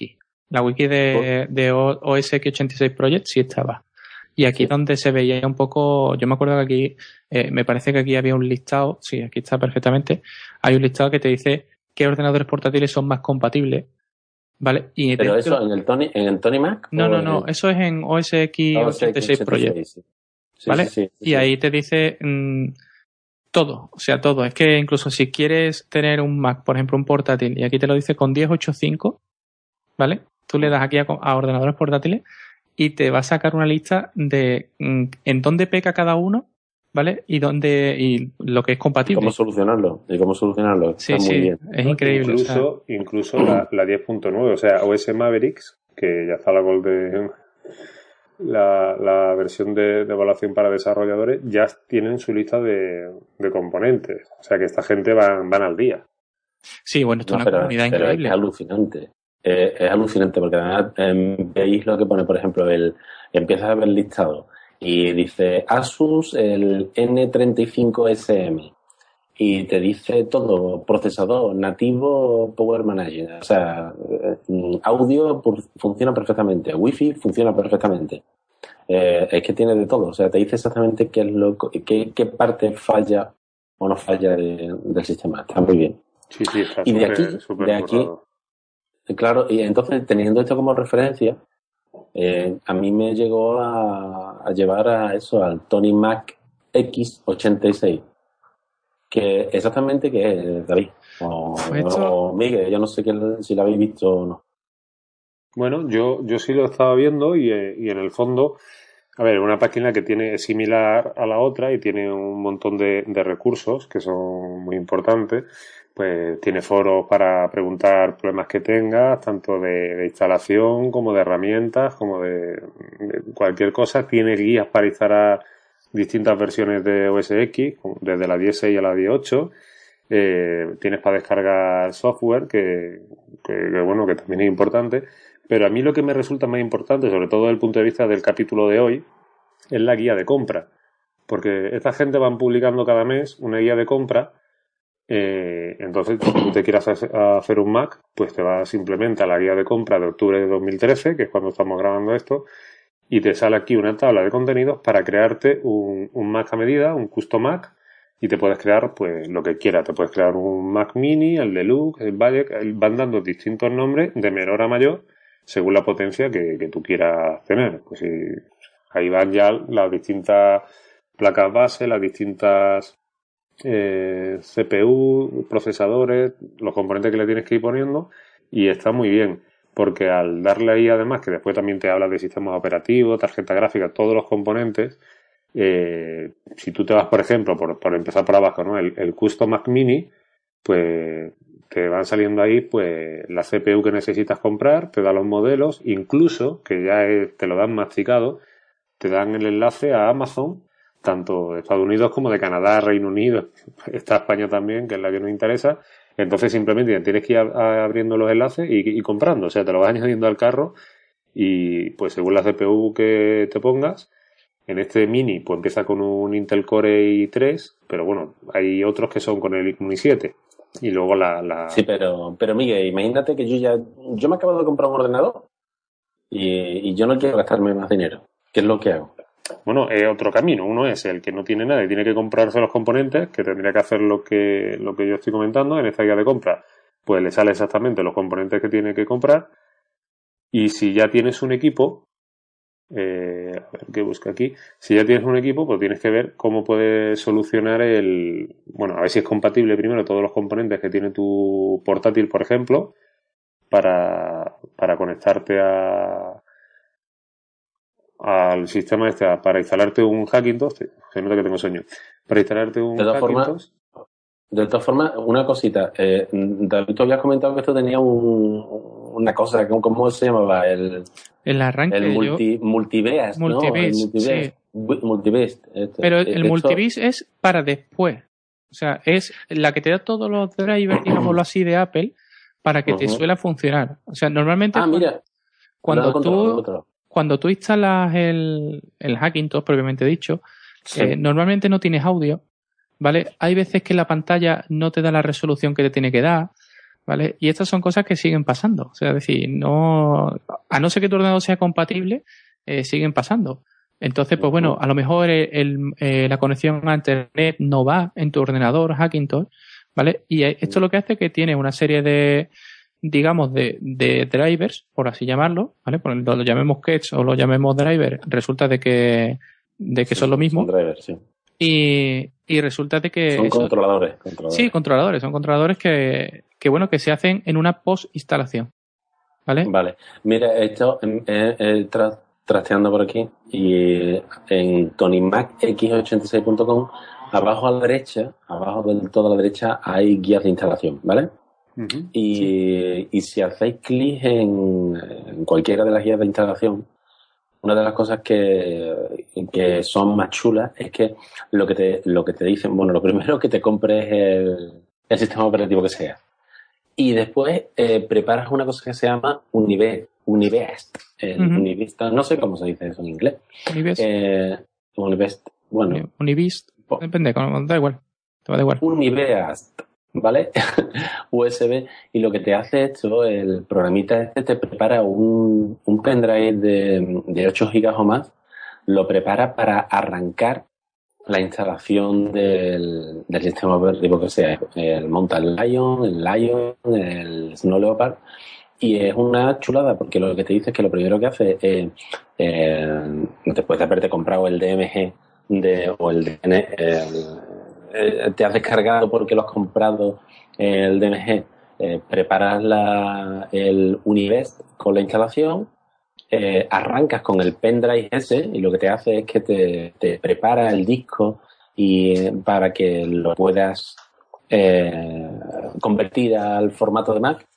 La wiki de, de O S X ochenta y seis Project sí estaba. Y aquí sí. Donde se veía un poco, yo me acuerdo que aquí, eh, me parece que aquí había un listado, sí, aquí está perfectamente, hay un listado que te dice qué ordenadores portátiles son más compatibles, ¿vale? Y ¿Pero dentro, eso en el Tony, en el Tony Mac? No, no, no, el... eso es en O S X ochenta y seis Project, sí. Sí, ¿vale? Sí, sí, sí, y sí. ahí te dice mmm, todo, o sea, todo. Es que incluso si quieres tener un Mac, por ejemplo, un portátil, y aquí te lo dice con diez ochenta y cinco, ¿vale? Tú le das aquí a, a ordenadores portátiles y te va a sacar una lista de mm, en dónde peca cada uno, ¿vale? Y dónde y lo que es compatible. ¿Y cómo solucionarlo? ¿Y cómo solucionarlo? Sí, Está sí, muy bien. es increíble. Incluso, o sea, incluso la, la diez punto nueve, o sea, O S Mavericks, que ya está la Golden, la, la versión de, de evaluación para desarrolladores, ya tienen su lista de, de componentes. O sea que esta gente van, van al día. Sí, bueno, esto No, es una pero, comunidad pero increíble. Es alucinante. Eh, es alucinante porque además eh, veis lo que pone, por ejemplo, el empiezas a ver el listado y dice Asus el N treinta y cinco S M y te dice todo, procesador, nativo, Power Manager, o sea, eh, audio funciona perfectamente, Wi-Fi funciona perfectamente. Eh, es que tiene de todo, o sea, te dice exactamente qué es lo, qué, qué parte falla o no falla de, del sistema. Está muy bien. Sí, sí, está y de super, aquí, super de aquí, currado. claro, y entonces teniendo esto como referencia, eh, a mí me llegó a, a llevar a eso, al Tony Mac X ochenta y seis. Que exactamente qué es, David. O, Esto... o Miguel, yo no sé qué, si lo habéis visto o no. Bueno, yo, yo sí lo estaba viendo y, y en el fondo, a ver, una página que tiene es similar a la otra y tiene un montón de, de recursos que son muy importantes. Pues tiene foros para preguntar problemas que tengas, tanto de, de instalación como de herramientas, como de, de cualquier cosa. Tiene guías para instalar distintas versiones de O S X, desde la diez punto seis a la diez punto ocho. Eh, tienes para descargar software, que, que, que bueno, que también es importante. Pero a mí lo que me resulta más importante, sobre todo desde el punto de vista del capítulo de hoy, es la guía de compra. Porque esta gente van publicando cada mes una guía de compra. Eh, entonces, si tú te quieres hacer un Mac, pues te vas simplemente a la guía de compra de octubre de dos mil trece, que es cuando estamos grabando esto, y te sale aquí una tabla de contenidos para crearte un, un Mac a medida, un custom Mac, y te puedes crear pues lo que quieras. Te puedes crear un Mac Mini, el Deluxe, el Valle, van dando distintos nombres de menor a mayor según la potencia que, que tú quieras tener. Pues si, ahí van ya las distintas placas base, las distintas eh, C P U, procesadores, los componentes que le tienes que ir poniendo, y está muy bien, porque al darle ahí además, que después también te habla de sistemas operativos, tarjeta gráfica, todos los componentes, eh, si tú te vas, por ejemplo, por, por empezar por abajo, ¿no? El, el Custom Mac Mini, pues te van saliendo ahí pues la C P U que necesitas comprar, te da los modelos, incluso, que ya es, te lo dan masticado, te dan el enlace a Amazon, tanto de Estados Unidos como de Canadá, Reino Unido, está España también, que es la que nos interesa. Entonces simplemente tienes que ir a, a abriendo los enlaces y, y comprando, o sea, te lo vas añadiendo al carro y pues según la C P U que te pongas, en este Mini pues empieza con un Intel Core i tres, pero bueno, hay otros que son con el i siete. Y luego la, la... Sí, pero, pero Miguel, imagínate que yo ya, yo me acabo de comprar un ordenador y, y yo no quiero gastarme más dinero. ¿Qué es lo que hago? Bueno, es otro camino. Uno es el que no tiene nada y tiene que comprarse los componentes, que tendría que hacer lo que, lo que yo estoy comentando en esta guía de compra. Pues le sale exactamente los componentes que tiene que comprar. Y si ya tienes un equipo, eh, a ver qué busca aquí. Si ya tienes un equipo, pues tienes que ver cómo puedes solucionar el... Bueno, a ver si es compatible primero todos los componentes que tiene tu portátil, por ejemplo, para, para conectarte a... al sistema este, para instalarte un Hackintosh, se nota que tengo sueño, para instalarte un de todas Hackintosh. Formas, de todas formas, una cosita, eh, David, tú habías comentado que esto tenía un, una cosa, ¿cómo se llamaba? El, el arranque, el multi, yo... multibest, ¿no? El multibest, sí. multibest este, Pero el esto... multibest es para después, o sea, es la que te da todos los drivers, digámoslo así, de Apple, para que uh-huh. te suela funcionar. O sea, normalmente ah, cuando, mira. cuando tú cuando tú instalas el, el Hackintosh, propiamente dicho, sí. eh, normalmente no tienes audio, ¿vale? Hay veces que la pantalla no te da la resolución que te tiene que dar, ¿vale? Y estas son cosas que siguen pasando. O sea, es decir, no, a no ser que tu ordenador sea compatible, eh, siguen pasando. Entonces, pues bueno, a lo mejor el, el, eh, la conexión a internet no va en tu ordenador Hackintosh, ¿vale? Y esto lo que hace es que tiene una serie de, digamos, de, de drivers, por así llamarlo, ¿vale? Por el, lo llamemos catch o lo llamemos driver, resulta de que, de que sí, son lo mismo. Son drivers, sí. Y, y resulta de que... Son eso, controladores, controladores. Sí, controladores. Son controladores que, que, bueno, que se hacen en una post-instalación, ¿vale? Vale. Mira, esto eh, eh, tra trasteando por aquí y en tony mac x ochenta y seis punto com, abajo a la derecha, abajo del todo a la derecha hay guías de instalación, ¿vale? Uh-huh. Y, sí. y si hacéis clic en, en cualquiera de las guías de instalación, una de las cosas que, que son más chulas es que lo que te, lo que te dicen, bueno, lo primero que te compres es el, el sistema operativo que sea. Y después eh, preparas una cosa que se llama Unibest. Unibest. El uh-huh. Unibest, no sé cómo se dice eso en inglés. Unibest. Eh, Unibest, bueno. Unibest, depende, da igual. Te va da igual. Unibest, ¿vale? U S B. Y lo que te hace esto, el programita este te prepara un, un pendrive de, de ocho gigas o más, lo prepara para arrancar la instalación del, del sistema operativo que sea, el Mountain Lion, el Lion, el Snow Leopard, y es una chulada porque lo que te dice es que lo primero que hace es, eh, después de haberte comprado el D M G de, o el D N, el, el, te has descargado porque lo has comprado el D M G, eh, preparas la, el Unibest con la instalación, Eh, arrancas con el pendrive ese y lo que te hace es que te, te prepara el disco y para que lo puedas eh, convertir al formato de Mac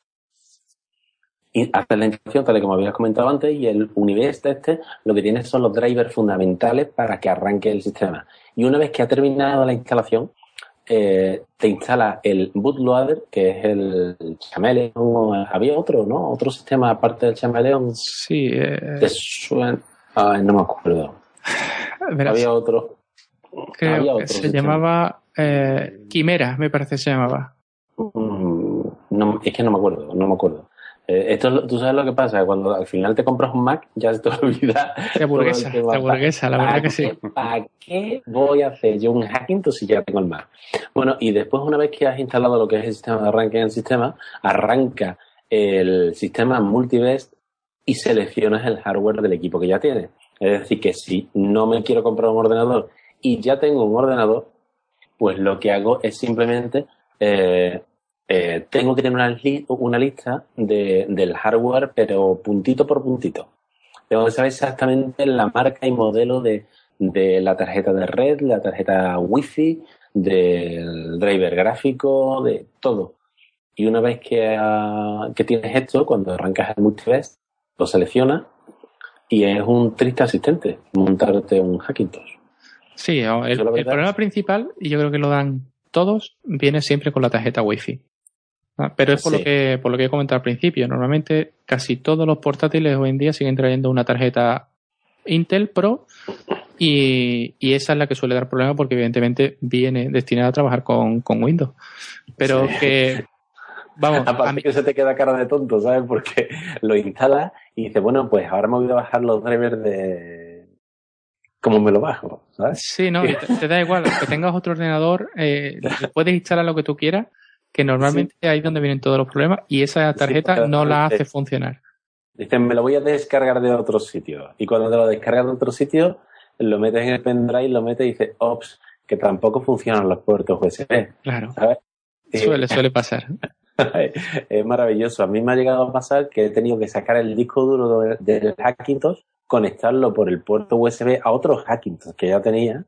y hacer la instalación tal y como habías comentado antes, y el Unibest este lo que tiene son los drivers fundamentales para que arranque el sistema. Y una vez que ha terminado la instalación, Eh, te instala el bootloader, que es el, el Chameleon. Había otro, ¿no? Otro sistema aparte del Chameleon. Sí. Eh... ¿Te suena? Ay, no me acuerdo. Verás, había otro. Creo había otro que se sistema. llamaba eh, Quimera, me parece que se llamaba. Mm, no, es que no me acuerdo, no me acuerdo. Eh, esto, tú sabes lo que pasa, cuando al final te compras un Mac, ya se te olvida. Te aburguesa, te aburguesa, la verdad que sí. ¿Para qué voy a hacer yo un Hackintosh si ya tengo el Mac? Bueno, y después, una vez que has instalado lo que es el sistema de arranque en el sistema, arranca el sistema Multibest y seleccionas el hardware del equipo que ya tienes. Es decir, que si no me quiero comprar un ordenador y ya tengo un ordenador, pues lo que hago es simplemente... Eh, Eh, tengo que tener una, li una lista de, del hardware, pero puntito por puntito. Tengo que saber exactamente la marca y modelo de, de la tarjeta de red, la tarjeta Wi-Fi, del driver gráfico, de todo. Y una vez que, uh, que tienes esto, cuando arrancas el Multibest, lo seleccionas y es un triste asistente montarte un Hackintosh. Sí, el, el problema principal, y yo creo que lo dan todos, viene siempre con la tarjeta Wi-Fi. Pero es por, sí. lo que, por lo que he comentado al principio. Normalmente casi todos los portátiles hoy en día siguen trayendo una tarjeta Intel Pro y, y esa es la que suele dar problemas porque evidentemente viene destinada a trabajar con, con Windows. Pero sí. que... Vamos, aparte a mí... que se te queda cara de tonto, ¿sabes? Porque lo instalas y dices, bueno, pues ahora me voy a bajar los drivers de... ¿Cómo me lo bajo? ¿Sabes? Sí, no, y te, te da igual. Que tengas otro ordenador, eh, puedes instalar lo que tú quieras, que normalmente sí. ahí es donde vienen todos los problemas y esa tarjeta sí, no la hace funcionar. Dicen, me lo voy a descargar de otro sitio. Y cuando te lo descargas de otro sitio, lo metes en el pendrive, lo metes y dices, ops, que tampoco funcionan los puertos U S B. Claro. ¿Sabes? Suele, suele pasar. Es maravilloso. A mí me ha llegado a pasar que he tenido que sacar el disco duro del Hackintosh, conectarlo por el puerto U S B a otros Hackintosh que ya tenía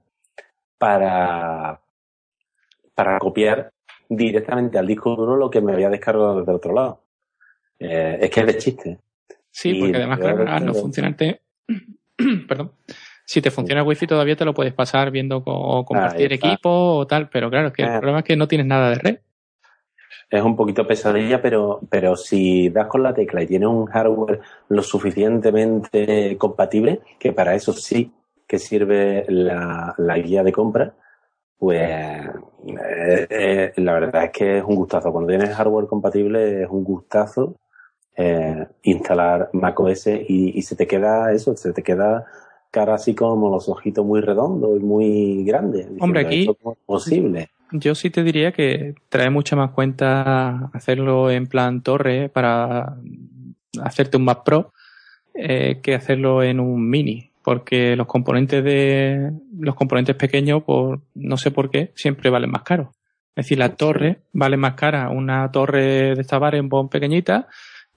para, para copiar directamente al disco duro lo que me había descargado desde el otro lado. Eh, es que es de chiste. Sí, y porque además, claro, al no funcionarte, perdón, si te funciona el Wi-Fi todavía te lo puedes pasar viendo o compartir equipo o tal, pero claro, es que eh. el problema es que no tienes nada de red. Es un poquito pesadilla, pero, pero si das con la tecla y tienes un hardware lo suficientemente compatible, que para eso sí que sirve la, la guía de compra, Pues eh, eh, la verdad es que es un gustazo. Cuando tienes hardware compatible es un gustazo eh, instalar macOS y, y se te queda eso, se te queda cara así como los ojitos muy redondos y muy grandes. Hombre, aquí ¿esto cómo es posible? Yo sí te diría que trae mucha más cuenta hacerlo en plan torre para hacerte un Mac Pro eh, que hacerlo en un Mini, porque los componentes de los componentes pequeños, pues no sé por qué, siempre valen más caros. Es decir, la torre vale más cara, una torre de esta Barenboim pequeñita,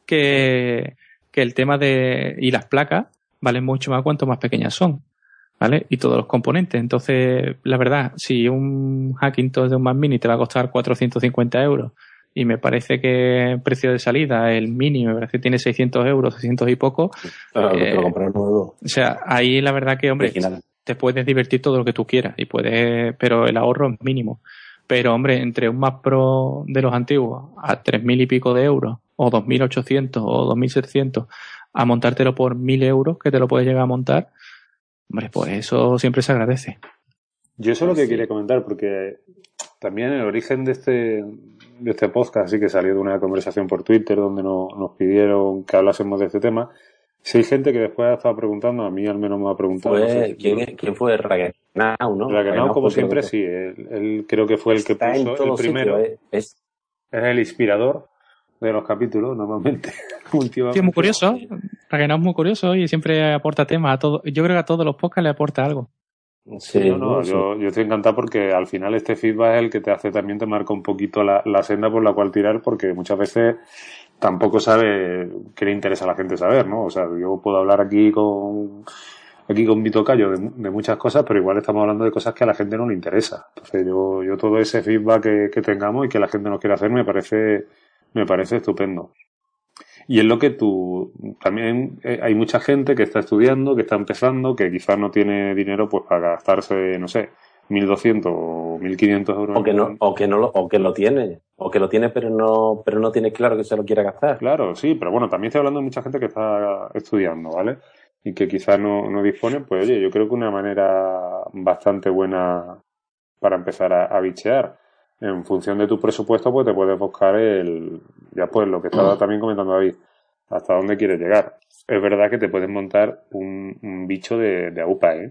que, que el tema de y las placas valen mucho más cuanto más pequeñas son. ¿Vale? Y todos los componentes. Entonces, la verdad, si un Hackintosh de un Mac Mini te va a costar cuatrocientos cincuenta euros y me parece que el precio de salida, el Mini, me parece que tiene seiscientos euros, seiscientos y poco. Claro, eh, te lo compras nuevo. O sea, ahí la verdad que, hombre, Original. te puedes divertir todo lo que tú quieras y puedes, pero el ahorro es mínimo. Pero, hombre, entre un Mac Pro de los antiguos a tres mil y pico de euros, o dos mil ochocientos o dos mil setecientos, a montártelo por mil euros, que te lo puedes llegar a montar, hombre, pues eso siempre se agradece. Yo eso es lo que quería comentar, porque también el origen de este, de este podcast sí que salió de una conversación por Twitter donde no, nos pidieron que hablásemos de este tema. Si hay gente que después ha estado preguntando, a mí al menos me ha preguntado. Fue, no sé, ¿quién, es, ¿Quién fue? Ragenau, ¿no? Ragenau, como siempre, sí. Él, él creo que fue el que Está puso el primero. Sitio, es... es el inspirador de los capítulos, normalmente. Sí, es muy curioso. Ragenau es muy curioso y siempre aporta temas a todo. Yo creo que a todos los podcasts le aporta algo. Sí, no, no, sí. Yo, yo estoy encantado porque al final este feedback es el que te hace también, te marca un poquito la, la senda por la cual tirar, porque muchas veces tampoco sabe qué le interesa a la gente saber, ¿no? O sea, yo puedo hablar aquí con aquí con mi tocayo de, de muchas cosas, pero igual estamos hablando de cosas que a la gente no le interesa. Entonces yo, yo todo ese feedback que, que tengamos y que la gente nos quiera hacer me parece me parece estupendo. Y es lo que tú, también eh, hay mucha gente que está estudiando, que está empezando, que quizás no tiene dinero pues para gastarse, no sé, mil doscientos o mil quinientos euros. O que no, o que no lo, o que lo tiene, o que lo tiene pero no, pero no tiene claro que se lo quiera gastar. Claro, sí, pero bueno, también estoy hablando de mucha gente que está estudiando, ¿vale? Y que quizás no, no dispone, pues oye, yo creo que una manera bastante buena para empezar a, a bichear. En función de tu presupuesto, pues te puedes buscar el, ya pues lo que estaba también comentando David, hasta dónde quieres llegar. Es verdad que te puedes montar un, un bicho de, de AUPA, ¿eh?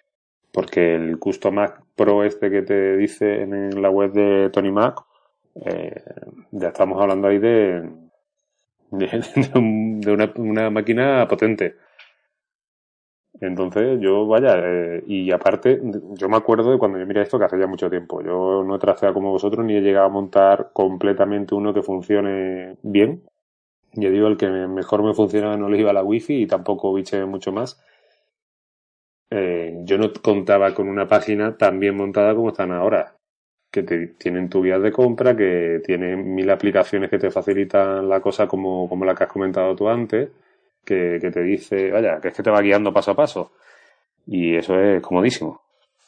Porque el Custom Mac Pro este que te dice en la web de Tony Mac, eh, ya estamos hablando ahí de, de, de, un, de una, una máquina potente. Entonces yo, vaya, eh, y aparte, yo me acuerdo de cuando yo miré esto que hace ya mucho tiempo. Yo no he trasteado como vosotros ni he llegado a montar completamente uno que funcione bien. Yo digo, el que mejor me funciona no le iba la wifi y tampoco biché mucho más. Eh, yo no contaba con una página tan bien montada como están ahora. Que te, tienen tu guía de compra, que tienen mil aplicaciones que te facilitan la cosa como, como la que has comentado tú antes. Que, que te dice, vaya, que es que te va guiando paso a paso. Y eso es comodísimo.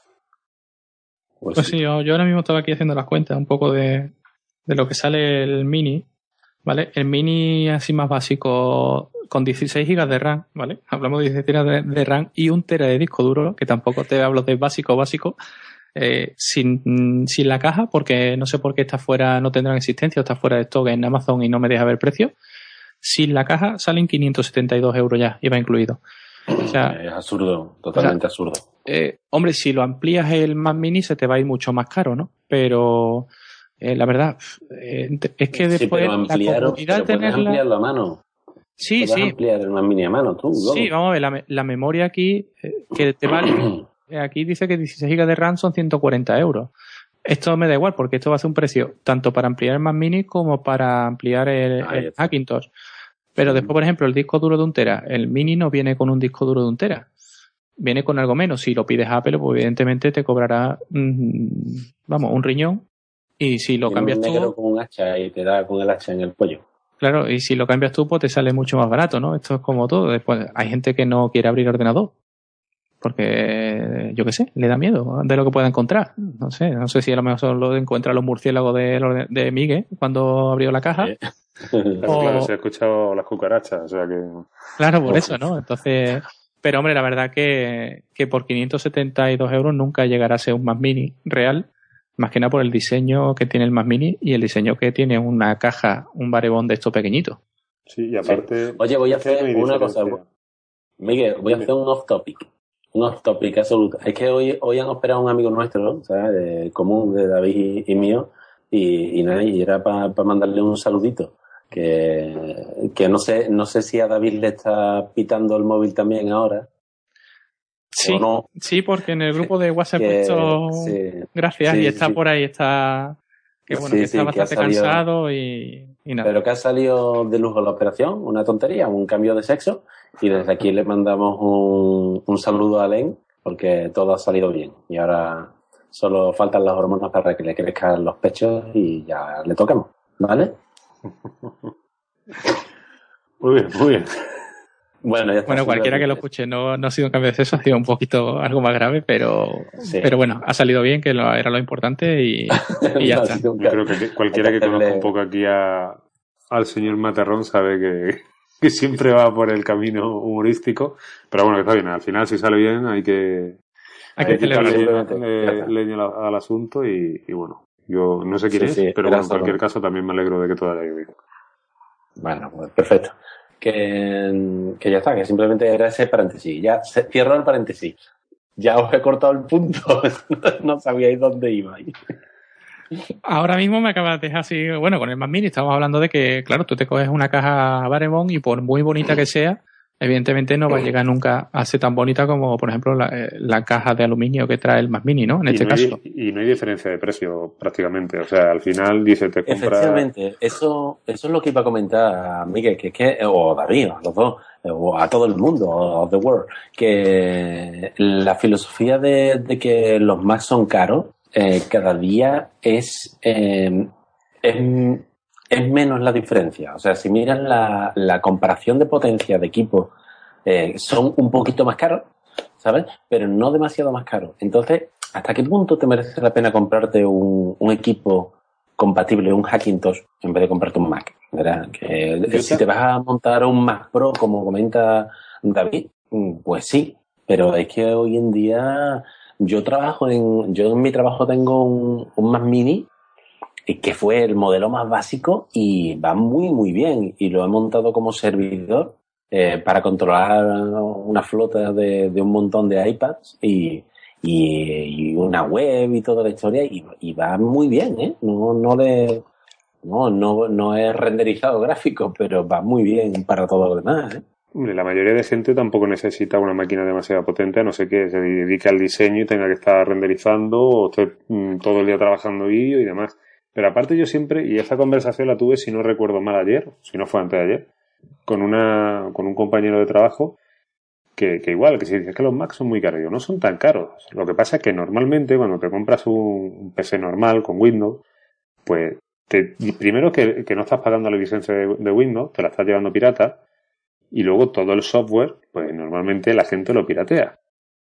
Pues, pues sí, yo, yo ahora mismo estaba aquí haciendo las cuentas un poco de, de lo que sale el Mini, ¿vale? El Mini así más básico, con dieciséis gigas de RAM, ¿vale? Hablamos de dieciséis gigas de, de RAM y un tera de disco duro, que tampoco te hablo de básico básico, eh, sin, sin la caja, porque no sé por qué está fuera, no tendrán existencia, o está fuera de stock en Amazon y no me deja ver precio. Sin la caja salen quinientos setenta y dos euros ya, iba incluido. O sea, es absurdo, totalmente o sea, absurdo. Eh, hombre, si lo amplías el Mac Mini se te va a ir mucho más caro, ¿no? Pero eh, la verdad eh, es que después sí, pero ampliar, la comodidad de tenerla... ampliarlo a mano. Sí, sí. ampliar el Mac Mini a mano, tú. ¿Cómo? Sí, vamos a ver, la, la memoria aquí eh, que te vale, aquí dice que dieciséis gigas de RAM son ciento cuarenta euros. Esto me da igual porque esto va a ser un precio tanto para ampliar el Mac Mini como para ampliar el, el Hackintosh. Pero después, por ejemplo, el disco duro de un tera, el Mini no viene con un disco duro de un tera. Viene con algo menos. Si lo pides a Apple, pues evidentemente te cobrará, mmm, vamos, un riñón. Y si lo Tiene cambias un negro tú... con un hacha y te da con el hacha en el cuello. Claro, y si lo cambias tú, pues te sale mucho más barato, ¿no? Esto es como todo. Después hay gente que no quiere abrir ordenador. Porque, yo qué sé, le da miedo de lo que pueda encontrar. No sé, no sé si a lo mejor lo encuentra los murciélagos de, de Miguel cuando abrió la caja. ¿Eh? Claro, o... claro, se ha escuchado las cucarachas, o sea que... Claro, por eso, ¿no? Entonces, Pero, hombre, la verdad que, que por quinientos setenta y dos euros nunca llegará a ser un Mac Mini real, más que nada por el diseño que tiene el Mac Mini y el diseño que tiene una caja, un barebón de estos pequeñitos. Sí, y aparte... Sí. Oye, voy a hacer no una cosa. Miguel, voy a hacer un off-topic. Un off-topic absoluto. Es que hoy, hoy han operado a un amigo nuestro, ¿no? ¿Sabes? De común, de David y, y mío, y, y nada, y era para pa mandarle un saludito. Que, que no sé no sé si a David le está pitando el móvil también ahora. Sí, no. sí, porque en el grupo de WhatsApp he puesto sí, gracias sí, y está sí. por ahí, está que bueno, Sí, que está sí, bastante que ha salido, cansado y, y nada. Pero que ha salido de lujo la operación, una tontería, un cambio de sexo, y desde aquí le mandamos un, un saludo a Len, porque todo ha salido bien. Y ahora solo faltan las hormonas para que le crezcan los pechos y ya le toquemos, ¿vale? Muy bien, muy bien. Bueno, ya está, bueno cualquiera que lo escuche, no, no ha sido un cambio de sexo, ha sido un poquito algo más grave, pero, sí. pero bueno, ha salido bien, que lo, era lo importante y, y ya no, está. Yo creo que cualquiera que conozca un poco aquí a, al señor Materrón sabe que, que siempre va por el camino humorístico, pero bueno, que está bien, al final si sale bien hay que, hay que quitarle leña al, al asunto y, y bueno, yo no sé quién sí, es, sí, pero bueno, en cualquier caso también me alegro de que todo haya ido bien. Bueno, pues perfecto. Que, que ya está, que simplemente era ese paréntesis. Ya se, cierro el paréntesis. Ya os he cortado el punto. No sabíais dónde ibais. Ahora mismo me acabas de dejar así. Bueno, con el Mac Mini estamos hablando de que, claro, tú te coges una caja Barebone y por muy bonita que sea, evidentemente no va a llegar nunca a ser tan bonita como, por ejemplo, la, la caja de aluminio que trae el Mac Mini, ¿no? En este y no caso. Hay, y no hay diferencia de precio prácticamente. O sea, al final dice, te compra... Efectivamente, eso, eso es lo que iba a comentar, Miguel, que es que, o David, a los dos, o a todo el mundo, o the world, que la filosofía de, de que los Macs son caros, eh, cada día es, eh, es, es menos la diferencia. O sea, si miras la, la comparación de potencia de equipos, eh, son un poquito más caros, ¿sabes? Pero no demasiado más caros. Entonces, ¿hasta qué punto te merece la pena comprarte un, un equipo compatible, un Hackintosh, en vez de comprarte un Mac? ¿Verdad? Que si te vas a montar un Mac Pro, como comenta David, pues sí, pero es que hoy en día yo trabajo en, yo en mi trabajo tengo un, un Mac Mini que fue el modelo más básico y va muy muy bien y lo he montado como servidor eh, para controlar una flota de, de un montón de iPads y Y, y una web y toda la historia y, y va muy bien, ¿eh? No, no le, no, no, no es renderizado gráfico, pero va muy bien para todo lo demás, ¿eh? Hombre, la mayoría de gente tampoco necesita una máquina demasiado potente, a no ser que se dedique al diseño y tenga que estar renderizando o esté mm, todo el día trabajando vídeo y demás. Pero aparte yo siempre, y esta conversación la tuve, si no recuerdo mal ayer, si no fue antes de ayer, con una, con un compañero de trabajo, Que, que igual, que si dices que los Macs son muy caros, yo no son tan caros. Lo que pasa es que normalmente cuando te compras un, un P C normal con Windows, pues te, primero que, que no estás pagando la licencia de, de Windows, te la estás llevando pirata, y luego todo el software, pues normalmente la gente lo piratea.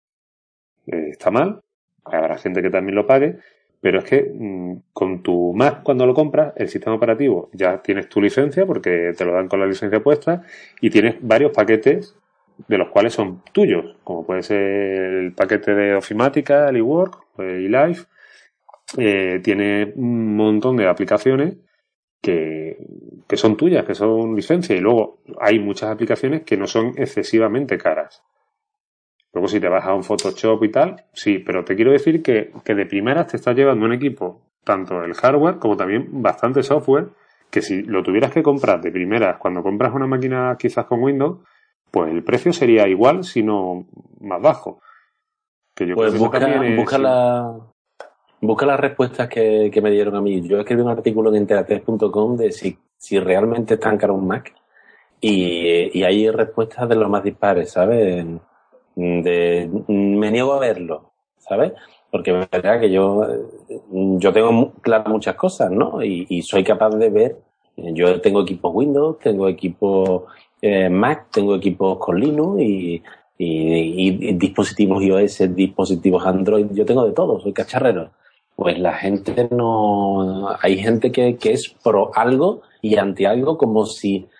Eh, está mal, habrá gente que también lo pague, pero es que mmm, con tu Mac cuando lo compras, el sistema operativo ya tienes tu licencia porque te lo dan con la licencia puesta y tienes varios paquetes de los cuales son tuyos, como puede ser el paquete de Ofimática, el eWork, el eLife, eh, tiene un montón de aplicaciones que, que son tuyas, que son licencia, y luego hay muchas aplicaciones que no son excesivamente caras. Luego si te vas a un Photoshop y tal, sí, pero te quiero decir que, que de primeras te estás llevando un equipo, tanto el hardware como también bastante software, que si lo tuvieras que comprar de primeras cuando compras una máquina quizás con Windows, pues el precio sería igual, si no más bajo. Que yo pues creo que busca, también es, busca, sí. la, busca las respuestas que, que me dieron a mí. Yo escribí un artículo en enteratres punto com de si, si realmente es tan caro un Mac y, y hay respuestas de los más dispares, ¿sabes? De, me niego a verlo, ¿sabes? Porque es verdad que yo, yo tengo claras muchas cosas, ¿no? Y, y soy capaz de ver, yo tengo equipos Windows, tengo equipos Eh, Mac, tengo equipos con Linux y, y, y dispositivos iOS, dispositivos Android, yo tengo de todo, soy cacharrero. Pues la gente no, hay gente que, que es pro algo y anti algo como si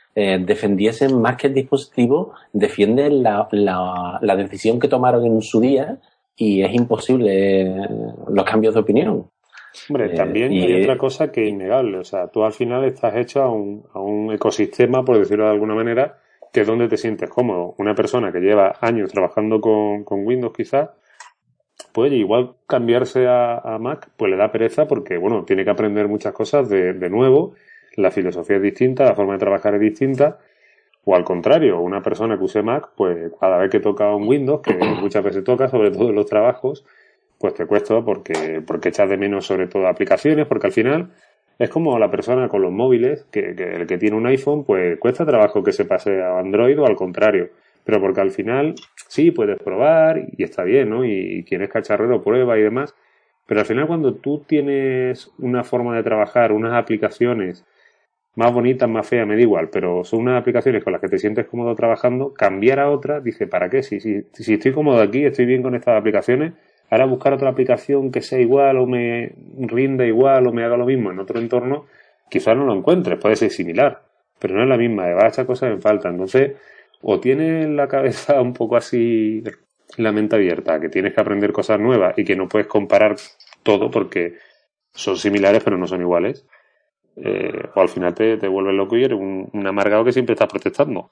eh, defendiesen más que el dispositivo, defienden la, la, la decisión que tomaron en su día y es imposible eh, los cambios de opinión. Hombre, Eh, también y, hay otra cosa que es innegable. O sea, tú al final estás hecho a un, a un ecosistema, por decirlo de alguna manera, que es donde te sientes cómodo. Una persona que lleva años trabajando con, con Windows quizás, pues igual cambiarse a, a Mac, pues le da pereza porque, bueno, tiene que aprender muchas cosas de, de nuevo, la filosofía es distinta, la forma de trabajar es distinta, o al contrario, una persona que use Mac, pues cada vez que toca un Windows, que muchas veces toca, sobre todo en los trabajos, pues te cuesta porque, porque echas de menos sobre todo aplicaciones, porque al final es como la persona con los móviles, que, que el que tiene un iPhone, pues cuesta trabajo que se pase a Android o al contrario. Pero porque al final sí puedes probar y está bien, ¿no? Y, y quien es cacharrero prueba y demás. Pero al final cuando tú tienes una forma de trabajar, unas aplicaciones más bonitas, más feas, me da igual, pero son unas aplicaciones con las que te sientes cómodo trabajando, cambiar a otra, dice, ¿para qué? Si, si, si estoy cómodo aquí, estoy bien con estas aplicaciones, ahora buscar otra aplicación que sea igual o me rinda igual o me haga lo mismo en otro entorno, quizás no lo encuentres, puede ser similar, pero no es la misma, va a echar cosas en falta. Entonces, o tienes la cabeza un poco así, la mente abierta, que tienes que aprender cosas nuevas y que no puedes comparar todo porque son similares pero no son iguales, eh, o al final te, te vuelves loco y eres un, un amargado que siempre estás protestando.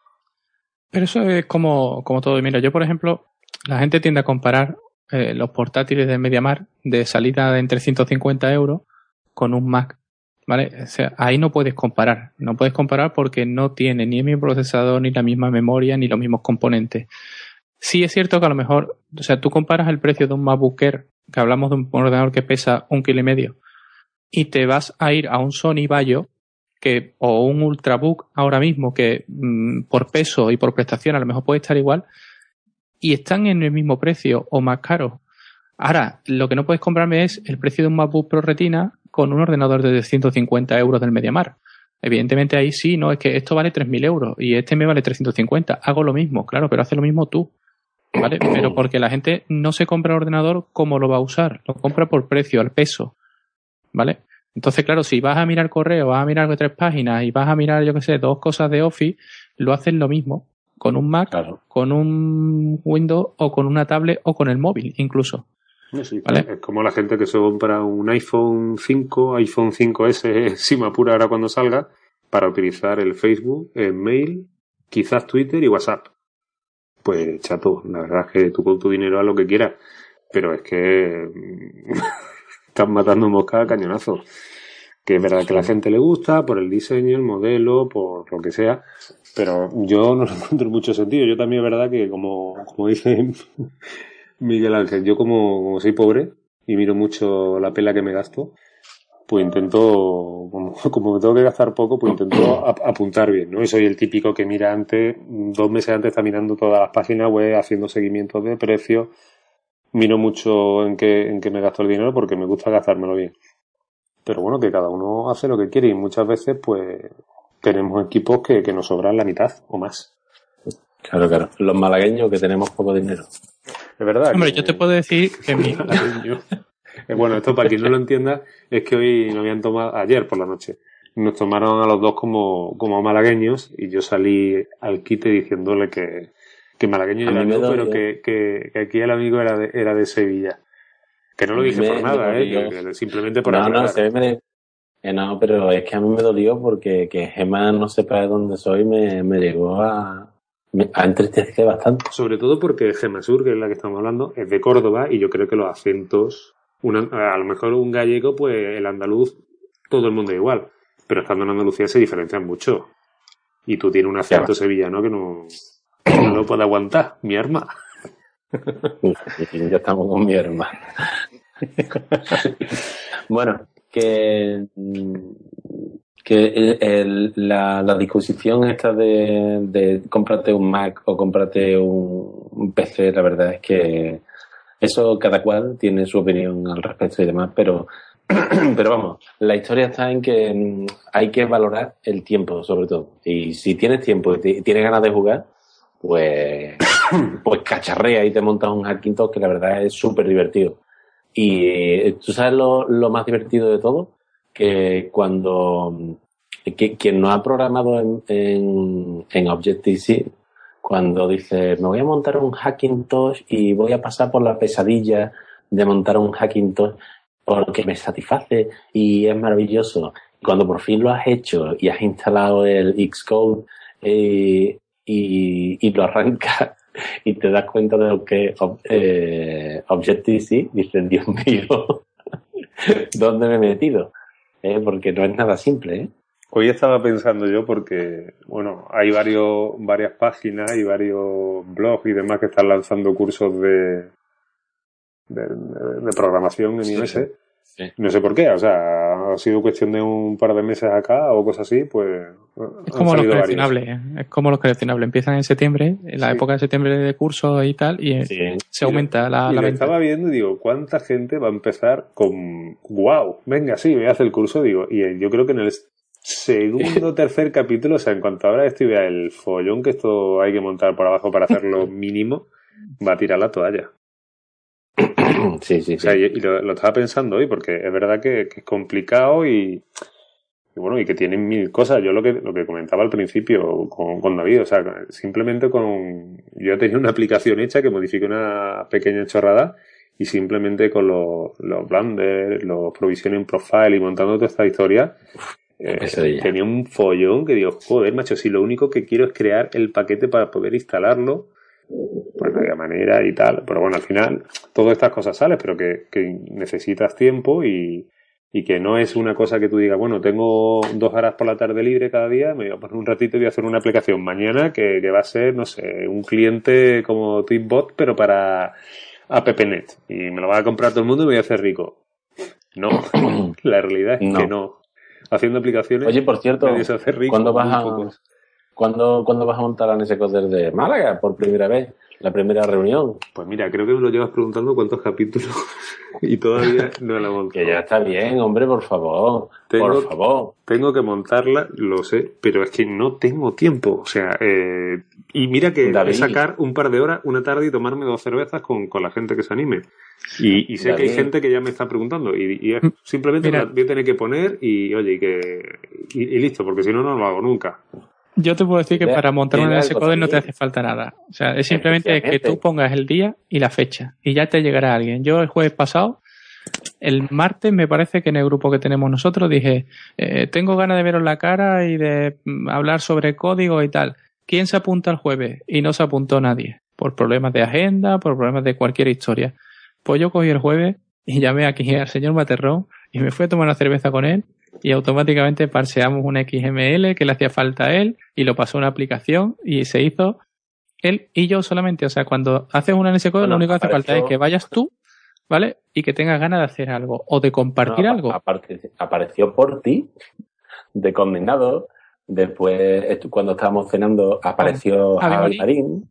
Pero eso es como, como todo. Mira, yo por ejemplo, la gente tiende a comparar eh, los portátiles de MediaMarkt de salida de entre ciento cincuenta euros con un Mac, ¿vale? O sea, ahí no puedes comparar. No puedes comparar porque no tiene ni el mismo procesador, ni la misma memoria, ni los mismos componentes. Sí es cierto que a lo mejor, o sea, tú comparas el precio de un MacBook Air, que hablamos de un ordenador que pesa un kilo y medio, y te vas a ir a un Sony Vaio, que, o un Ultrabook ahora mismo, que mmm, por peso y por prestación a lo mejor puede estar igual, y están en el mismo precio o más caros. Ahora, lo que no puedes comprarme es el precio de un MacBook Pro Retina con un ordenador de ciento cincuenta euros del MediaMarkt. Evidentemente ahí sí, no, es que esto vale tres mil euros y este me vale trescientos cincuenta. Hago lo mismo, claro, pero hace lo mismo tú, ¿vale? Pero porque la gente no se compra el ordenador como lo va a usar, lo compra por precio, al peso, ¿vale? Entonces, claro, si vas a mirar correo, vas a mirar tres páginas y vas a mirar, yo qué sé, dos cosas de Office, lo haces lo mismo con un Mac, claro, con un Windows o con una tablet o con el móvil incluso. Sí, ¿vale? Es como la gente que se compra un iPhone cinco, iPhone cinco ese, si me apura ahora cuando salga, para utilizar el Facebook, el mail, quizás Twitter y WhatsApp. Pues, chato, la verdad es que tú con tu dinero haz lo que quieras, pero es que estás matando moscas a cañonazo. Que es verdad que a la gente le gusta por el diseño, el modelo, por lo que sea, pero yo no lo encuentro mucho sentido. Yo también es verdad que, como, como dice Miguel Ángel, yo como, como soy pobre y miro mucho la pela que me gasto, pues intento, como, como me tengo que gastar poco, pues intento ap- apuntar bien, ¿no? Y soy el típico que mira antes, dos meses antes está mirando todas las páginas web, haciendo seguimientos de precios, miro mucho en qué, en qué me gasto el dinero porque me gusta gastármelo bien. Pero bueno, que cada uno hace lo que quiere y muchas veces pues tenemos equipos que, que nos sobran la mitad o más. Claro, claro. Los malagueños que tenemos poco dinero. Es verdad. Hombre, que, yo te puedo decir que mi... Bueno, esto para quien no lo entienda es que hoy nos habían tomado, ayer por la noche, nos tomaron a los dos como, como malagueños y yo salí al quite diciéndole que, que malagueño era yo, pero que, que, que aquí el amigo era de, era de Sevilla. Que no lo dije me, por nada, ¿eh? Que, que simplemente por no, aclarar. No, se me... eh, no, pero es que a mí me dolió porque que Gemma no sepa de dónde soy me, me llegó a... Me, a entristecer bastante. Sobre todo porque Gemma Sur, que es la que estamos hablando, es de Córdoba y yo creo que los acentos... Una, a lo mejor un gallego, pues el andaluz, todo el mundo es igual. Pero estando en Andalucía se diferencian mucho. Y tú tienes un acento claro. sevillano que no, que no lo puede aguantar, mi arma. Ya estamos con mi hermana. Bueno, que, que el, el, la, la discusión esta de, de cómprate un Mac o cómprate un, un P C, la verdad es que eso cada cual tiene su opinión al respecto y demás, pero pero vamos, la historia está en que hay que valorar el tiempo sobre todo. Y si tienes tiempo y tienes ganas de jugar, pues pues cacharrea y te montas un Hackintosh que la verdad es súper divertido. Y tú sabes lo, lo más divertido de todo, que cuando que quien no ha programado en, en, en Objective-C, cuando dice, me voy a montar un Hackintosh y voy a pasar por la pesadilla de montar un Hackintosh porque me satisface y es maravilloso. Cuando por fin lo has hecho y has instalado el Xcode eh, y, y lo arrancas y te das cuenta de lo que es eh, Objective-C, dices, Dios mío, ¿dónde me he metido? Eh, porque no es nada simple, ¿eh? Hoy estaba pensando yo porque, bueno, hay varios, varias páginas y varios blogs y demás que están lanzando cursos de, de, de programación en iOS. Sí, sí. No sé por qué, o sea, ha sido cuestión de un par de meses acá o cosas así, pues... Es como los coleccionables, varios. Es como los coleccionables. Empiezan en septiembre, en la sí. época de septiembre de cursos y tal, y sí. se aumenta la, y la lo venta. Estaba viendo y digo, ¿cuánta gente va a empezar con... ¡Wow! Venga, sí, voy a hacer el curso, digo, y yo creo que en el... segundo o tercer capítulo, o sea, en cuanto ahora esto y vea el follón que esto hay que montar por abajo para hacerlo mínimo, va a tirar la toalla. Sí, sí, sí. O sea, y, y lo, lo estaba pensando hoy, porque es verdad que, que es complicado y, y bueno, y que tienen mil cosas. Yo lo que, lo que comentaba al principio con, con David, o sea, simplemente con... Yo tenía una aplicación hecha que modifique una pequeña chorrada y simplemente con los, los blenders, los provisioning profile y montando toda esta historia... Eh, tenía un follón que digo, joder, macho, si lo único que quiero es crear el paquete para poder instalarlo, pues no había manera y tal. Pero bueno, al final, todas estas cosas salen, pero que, que necesitas tiempo y, y que no es una cosa que tú digas, bueno, tengo dos horas por la tarde libre cada día, me voy a poner un ratito y voy a hacer una aplicación mañana que, que va a ser, no sé, un cliente como Tweetbot, pero para AppNet. Y me lo va a comprar todo el mundo y me voy a hacer rico. No, la realidad es no. que no. Haciendo aplicaciones. Oye, por cierto, rico, ¿cuándo, vas a, ¿cuándo, ¿cuándo vas a montar la Nsecoder de Málaga por primera vez? La primera reunión. Pues mira, creo que me lo llevas preguntando cuántos capítulos y todavía no la monto. Que ya está bien, hombre, por favor. Tengo, por favor. Tengo que montarla, lo sé, pero es que no tengo tiempo. O sea, eh, y mira que David. Es sacar un par de horas, una tarde y tomarme dos cervezas con, con la gente que se anime. Y, y sé David. Que hay gente que ya me está preguntando y, y es simplemente mira. Voy a tener que poner y oye, y que y, y listo, porque si no, no lo hago nunca. Yo te puedo decir que para montar una Nsecoder no te hace falta nada. O sea, es simplemente que tú pongas el día y la fecha y ya te llegará alguien. Yo el jueves pasado, el martes me parece que en el grupo que tenemos nosotros dije, eh, tengo ganas de veros la cara y de hablar sobre código y tal. ¿Quién se apunta el jueves? Y no se apuntó nadie. Por problemas de agenda, por problemas de cualquier historia. Pues yo cogí el jueves y llamé aquí al señor Materrón y me fui a tomar una cerveza con él y automáticamente parseamos un X M L que le hacía falta a él y lo pasó a una aplicación y se hizo él y yo solamente. O sea, cuando haces una Nsecoder, bueno, lo único que hace apareció... falta es que vayas tú, ¿vale? Y que tengas ganas de hacer algo o de compartir no, algo. Aparte, apareció por ti, de condenado. Después, cuando estábamos cenando, apareció Javi Marín.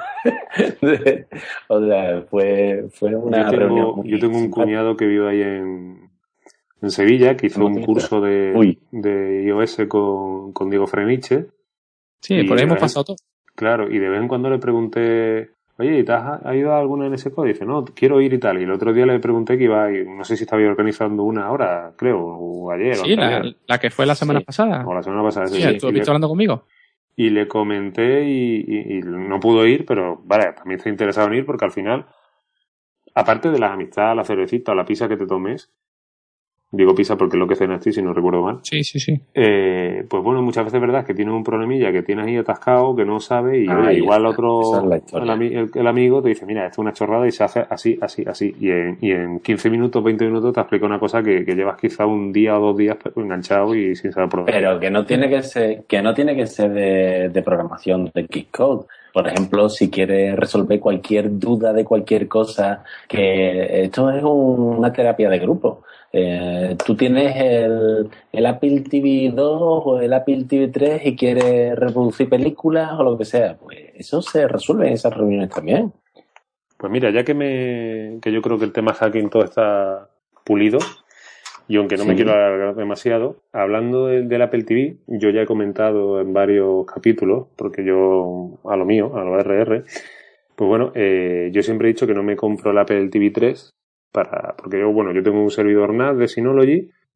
O sea, fue, fue una yo tengo, reunión. Yo tengo un cuñado que vive ahí en, en Sevilla, que hizo un curso de, de iOS con, con Diego Freniche. Sí, por ahí hemos pasado todo. Claro, y de vez en cuando le pregunté, oye, ¿y te has, has ido a alguna Nsecoder? Y dice, no, quiero ir y tal. Y el otro día le pregunté que iba a ir, no sé si estaba organizando una ahora, creo, o ayer. Sí, o la, la que fue la semana sí. pasada. O la semana pasada. Sí, sí. ¿Tú has visto hablando conmigo? Y le comenté y, y, y no pudo ir, pero vale, también está interesado en ir porque al final, aparte de las amistades, la cervecita o la pizza que te tomes, digo pizza porque es lo que cenaste, si no recuerdo mal. Sí, sí, sí. Eh, pues bueno, muchas veces es verdad que tienes un problemilla que tienes ahí atascado, que no sabes, y ah, oye, igual está. Otro, es el, el, el amigo te dice, mira, esto es una chorrada y se hace así, así, así. Y en, y en quince minutos, veinte minutos te explica una cosa que, que llevas quizá un día o dos días enganchado y sin saber por qué. Pero que no tiene que ser, que no tiene que ser de, de programación de Xcode. Por ejemplo, si quieres resolver cualquier duda de cualquier cosa, que esto es un, una terapia de grupo. Eh, tú tienes el, el Apple T V dos o el Apple T V tres y quieres reproducir películas o lo que sea, pues eso se resuelve en esas reuniones también. Pues mira, ya que me que yo creo que el tema hacking todo está pulido, y aunque no sí. me quiero alargar demasiado, hablando del, del Apple T V, yo ya he comentado en varios capítulos, porque yo a lo mío, a lo R R, pues bueno, eh, yo siempre he dicho que no me compro el Apple T V tres, para porque yo, bueno, yo tengo un servidor N A S de Synology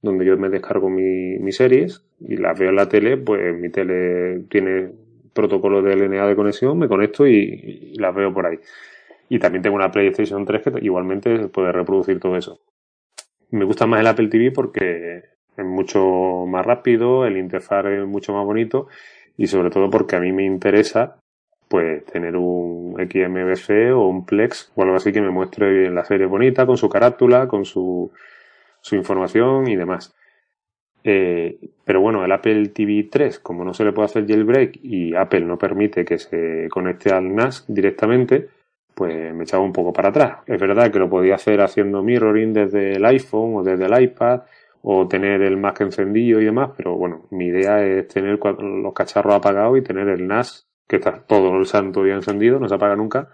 donde yo me descargo mi, mis series y las veo en la tele. Pues mi tele tiene protocolo de L N A de conexión, me conecto y, y las veo por ahí. Y también tengo una PlayStation tres que igualmente puede reproducir todo eso. Me gusta más el Apple T V porque es mucho más rápido, el interfaz es mucho más bonito y sobre todo porque a mí me interesa pues tener un X M V C o un Plex o algo así que me muestre bien la serie bonita, con su carátula, con su, su información y demás. Eh, pero bueno, el Apple T V tres, como no se le puede hacer jailbreak y Apple no permite que se conecte al N A S directamente, pues me echaba un poco para atrás. Es verdad que lo podía hacer haciendo mirroring desde el iPhone o desde el iPad o tener el Mac encendido y demás, pero bueno, mi idea es tener los cacharros apagados y tener el N A S que está todo el santo día encendido, no se apaga nunca,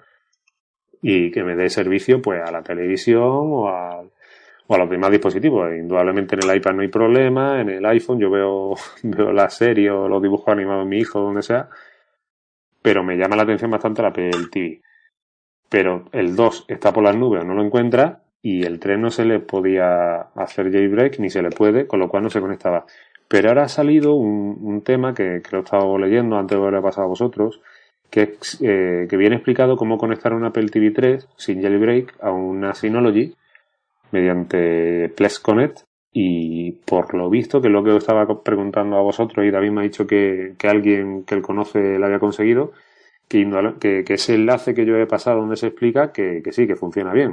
y que me dé servicio pues a la televisión o a, o a los demás dispositivos. Indudablemente en el iPad no hay problema, en el iPhone yo veo, veo la serie o los dibujos animados de mi hijo, donde sea, pero me llama la atención bastante el Apple T V. Pero el dos está por las nubes, no lo encuentra, y el tres no se le podía hacer jailbreak, ni se le puede, con lo cual no se conectaba. Pero ahora ha salido un, un tema que, que lo he estado leyendo antes de haberlo pasado a vosotros, que, es, eh, que viene explicado cómo conectar un Apple T V tres sin jailbreak a una Synology mediante Plex Connect, y por lo visto, que es lo que os estaba preguntando a vosotros y David me ha dicho que, que alguien que él conoce lo había conseguido, que, que, que ese enlace que yo he pasado donde se explica que, que sí, que funciona bien.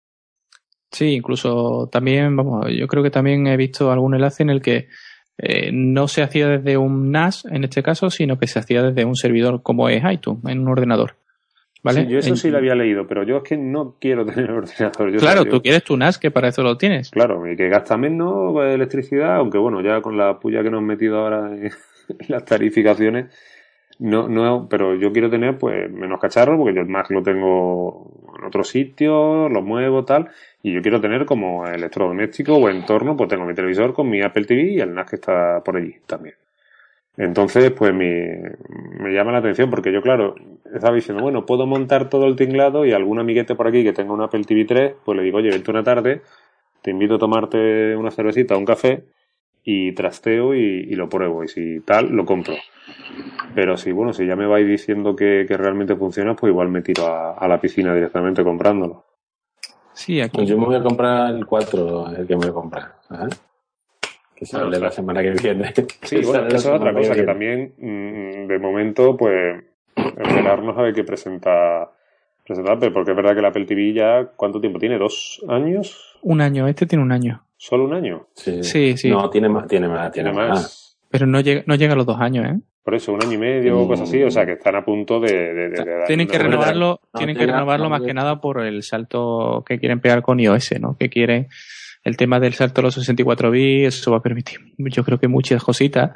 Sí, incluso también, vamos, yo creo que también he visto algún enlace en el que eh, no se hacía desde un N A S en este caso, sino que se hacía desde un servidor como es iTunes, en un ordenador. ¿Vale? Sí, yo eso en... sí lo había leído, pero yo es que no quiero tener ordenador. Yo claro, sé, tú yo... quieres tu N A S, que para eso lo tienes. Claro, y que gasta menos electricidad, aunque bueno, ya con la puya que nos han metido ahora en las tarificaciones, no, no, pero yo quiero tener pues menos cacharros, porque yo el Mac lo tengo en otro sitio, lo muevo, tal, y yo quiero tener como electrodoméstico o entorno, pues tengo mi televisor con mi Apple T V y el N A S que está por allí también. Entonces, pues me, me llama la atención porque yo, claro, estaba diciendo, bueno, puedo montar todo el tinglado y algún amiguete por aquí que tenga un Apple T V tres, pues le digo, oye, vente una tarde, te invito a tomarte una cervecita o un café y trasteo y, y lo pruebo, y si tal, lo compro. Pero si, bueno, si ya me vais diciendo que, que realmente funciona, pues igual me tiro a, a la piscina directamente comprándolo. Sí, aquí. Pues yo me voy a comprar el cuatro, el que me voy a comprar, ¿sabes? Que sale bueno, la semana que viene. Sí, bueno, eso es otra cosa que, que también, mmm, de momento, pues, esperarnos a ver qué presenta, presenta Apple, porque es verdad que el Apple T V ya, ¿cuánto tiempo tiene? ¿Dos años? Un año, este tiene un año. ¿Solo un año? Sí, sí. sí. No, tiene más, tiene más, tiene, tiene más. más. Pero no llega, no llega a los dos años, ¿eh? Por eso, un año y medio o mm. cosas así, o sea, que están a punto de... de, de, de tienen que renovarlo, no, tienen que renovarlo no, más no, que nada por el salto que quieren pegar con iOS, ¿no? Que quieren... El tema del salto a los sesenta y cuatro bits, eso va a permitir, yo creo que muchas cositas.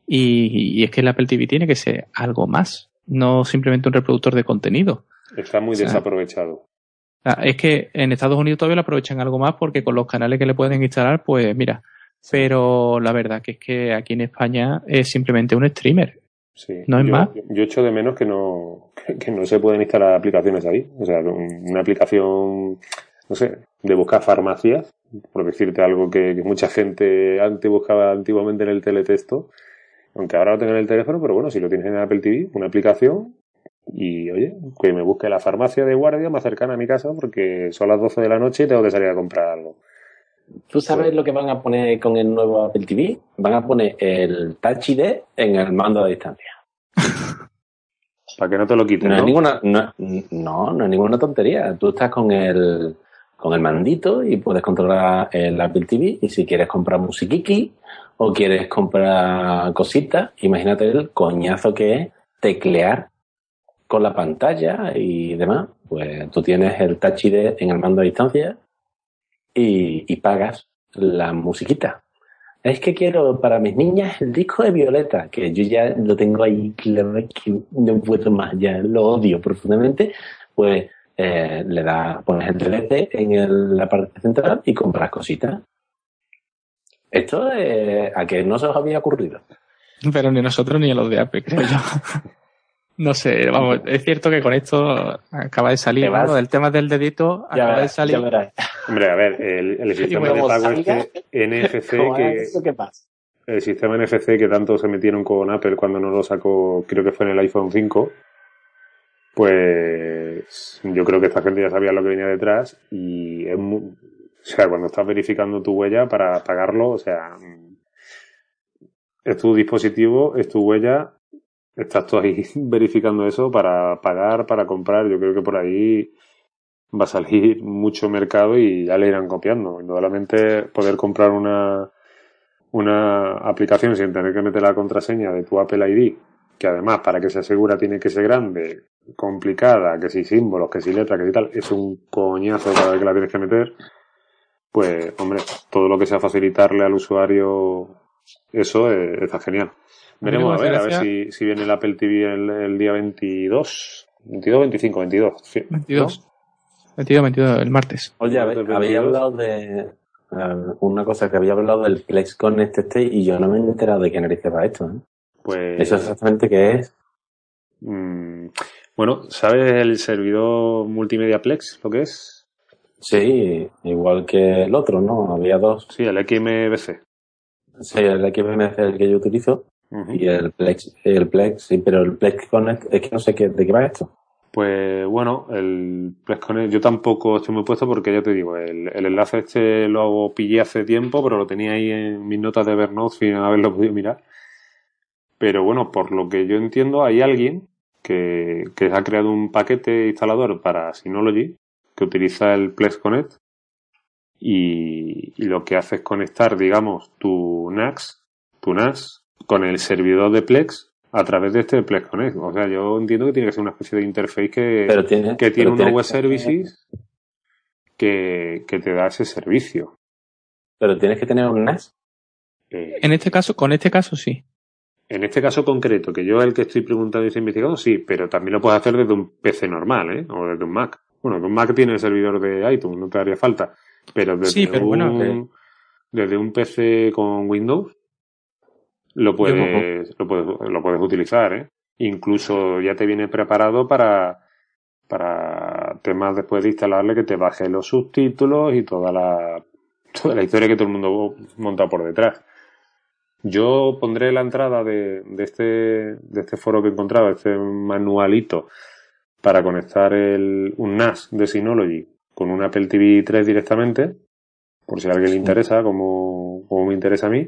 Y, y es que el Apple T V tiene que ser algo más, no simplemente un reproductor de contenido. Está muy o sea, desaprovechado. Es que en Estados Unidos todavía lo aprovechan algo más porque con los canales que le pueden instalar, pues mira. Sí. Pero la verdad que es que aquí en España es simplemente un streamer. Sí. No es yo, más. Yo echo de menos que no, que no se pueden instalar aplicaciones ahí. O sea, una aplicación, no sé, de buscar farmacias, por decirte algo que, que mucha gente antes buscaba antiguamente en el teletexto, aunque ahora lo tengo en el teléfono, pero bueno, si lo tienes en Apple T V, una aplicación, y oye, que me busque la farmacia de guardia más cercana a mi casa, porque son las doce de la noche y tengo que salir a comprar algo. ¿Tú sabes pues, lo que van a poner con el nuevo Apple T V? Van a poner el Touch I D en el mando a distancia. Para que no te lo quiten, no, ¿no? Es ninguna, no, no, no es ninguna tontería. Tú estás con el... con el mandito y puedes controlar el Apple T V, y si quieres comprar musiquiqui o quieres comprar cositas, imagínate el coñazo que es teclear con la pantalla y demás. Pues tú tienes el Touch I D en el mando a distancia y, y pagas la musiquita. Es que quiero para mis niñas el disco de Violeta, que yo ya lo tengo ahí, claro, que no puedo más, ya lo odio profundamente. Pues Eh, le das, pones el D L C en el, la parte central y compras cositas. Esto eh, a que no se os había ocurrido. Pero ni nosotros ni a los de Apple, creo yo. No sé, vamos, es cierto que con esto acaba de salir, ¿no? Lo del tema del dedito Ya acaba verás, de salir. ya verás. Hombre, a ver, el, el sistema de como pago salga, este N F C ¿Cómo que es eso que pasa? el sistema N F C que tanto se metieron con Apple cuando no lo sacó, creo que fue en el iPhone cinco, pues yo creo que esta gente ya sabía lo que venía detrás y es muy, o sea, cuando estás verificando tu huella para pagarlo, o sea, es tu dispositivo, es tu huella, estás tú ahí verificando eso para pagar, para comprar. Yo creo que por ahí va a salir mucho mercado y ya le irán copiando. Indudablemente poder comprar una, una aplicación sin tener que meter la contraseña de tu Apple I D, que además para que sea segura tiene que ser grande, complicada, que si símbolos, que si letras, que si tal, es un coñazo cada vez que la tienes que meter. Pues, hombre, todo lo que sea facilitarle al usuario eso eh, está genial. Veremos a ver, a ver si, si viene el Apple T V el, el día veintidós, veintidós, veinticinco, veintidós. Sí, veintidós. ¿no? veintidós, veintidós, el martes. Oye, había hablado de uh, una cosa que había hablado del Plex Connect este y yo no me he enterado de qué narices va esto, ¿eh? Pues... ¿Eso exactamente qué es? Mmm, bueno, ¿sabes el servidor multimedia Plex lo que es? Sí, igual que el otro, ¿no? Había dos. Sí, el X M V C. Sí, el X M V C es el que yo utilizo. Uh-huh. Y el Plex, el Plex, sí, pero el Plex Connect, es que no sé qué, de qué va esto. Pues bueno, el Plex Connect, yo tampoco estoy muy puesto porque ya te digo, el, el enlace este lo pillé hace tiempo, pero lo tenía ahí en mis notas de Evernote sin haberlo podido mirar. Pero bueno, por lo que yo entiendo, hay alguien que, que ha creado un paquete instalador para Synology que utiliza el Plex Connect y, y lo que hace es conectar, digamos, tu N A S, tu N A S con el servidor de Plex a través de este Plex Connect. O sea, yo entiendo que tiene que ser una especie de interface que, pero tiene, que tiene pero unos web que... services que, que te da ese servicio. ¿Pero tienes que tener un N A S? Eh, en este caso, con este caso sí. En este caso concreto, que yo el que estoy preguntando y estoy investigando, sí, pero también lo puedes hacer desde un P C normal, ¿eh? O desde un Mac. Bueno, que un Mac tiene el servidor de iTunes, no te haría falta. Pero desde, sí, pero un, bueno, que... desde un P C con Windows lo puedes, yo... lo puedes, lo puedes utilizar, ¿eh? Incluso ya te viene preparado para, para temas después de instalarle que te baje los subtítulos y toda la, toda la historia que todo el mundo monta por detrás. Yo pondré la entrada de, de este de este foro que he encontrado, este manualito para conectar el, un N A S de Synology con un Apple T V tres directamente, por si a alguien le interesa, como, como me interesa a mí.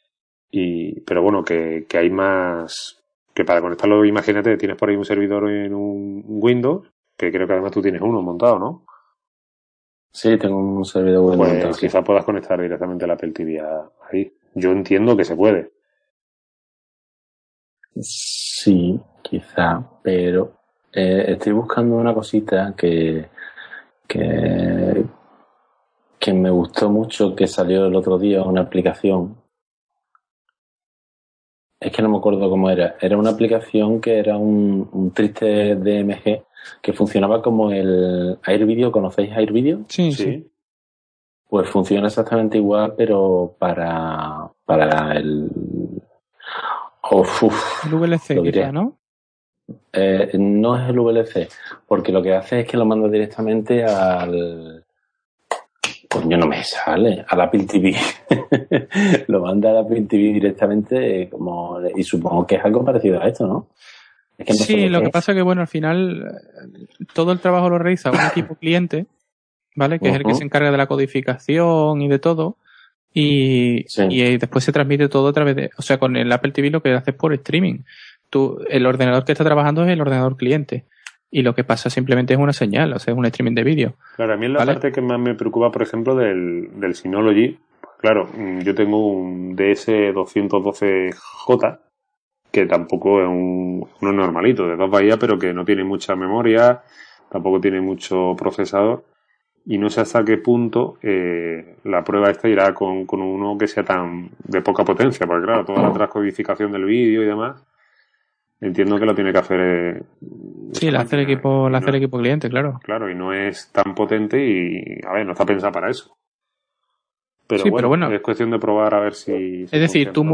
Y, pero bueno, que, que hay más, que para conectarlo, imagínate, tienes por ahí un servidor en un Windows, que creo que además tú tienes uno montado, ¿no? Sí, tengo un servidor Windows pues montado. Quizás sí. Puedas conectar directamente el Apple T V ahí. Yo entiendo que se puede. Sí, quizá, pero eh, estoy buscando una cosita que, que que me gustó mucho, que salió el otro día, una aplicación. Es que no me acuerdo cómo era. Era una aplicación que era un, un triste D M G que funcionaba como el AirVideo. ¿Conocéis AirVideo? Sí, sí, sí. Pues funciona exactamente igual, pero para, para el... Uf, uf, el V L C, quizá, ¿no? Eh, no es el V L C, porque lo que hace es que lo manda directamente al... Coño, no me sale. Al Apple T V. Lo manda al Apple T V directamente como, y supongo que es algo parecido a esto, ¿no? Es que no sí, sé lo que que es. pasa que, bueno, al final todo el trabajo lo realiza un equipo cliente, ¿vale? Que uh-huh. es el que se encarga de la codificación y de todo. Y, sí. y después se transmite todo a través de... O sea, con el Apple T V lo que haces por streaming. Tú, el ordenador que está trabajando es el ordenador cliente. Y lo que pasa simplemente es una señal, o sea, es un streaming de vídeo. Claro, a mí es la ¿vale? parte que más me preocupa, por ejemplo, del, del Synology. Pues claro, yo tengo un D S doscientos doce J, que tampoco es un, uno normalito, de dos bahías, pero que no tiene mucha memoria, tampoco tiene mucho procesador. Y no sé hasta qué punto eh, la prueba esta irá con, con uno que sea tan de poca potencia, porque claro, toda la transcodificación del vídeo y demás, entiendo que lo tiene que hacer eh, sí, la hace el equipo, la hace no, el equipo cliente, claro. Claro, y no es tan potente y, a ver, no está pensada para eso. Pero, sí, bueno, pero bueno, es cuestión de probar a ver si... si es decir, funciona, tú,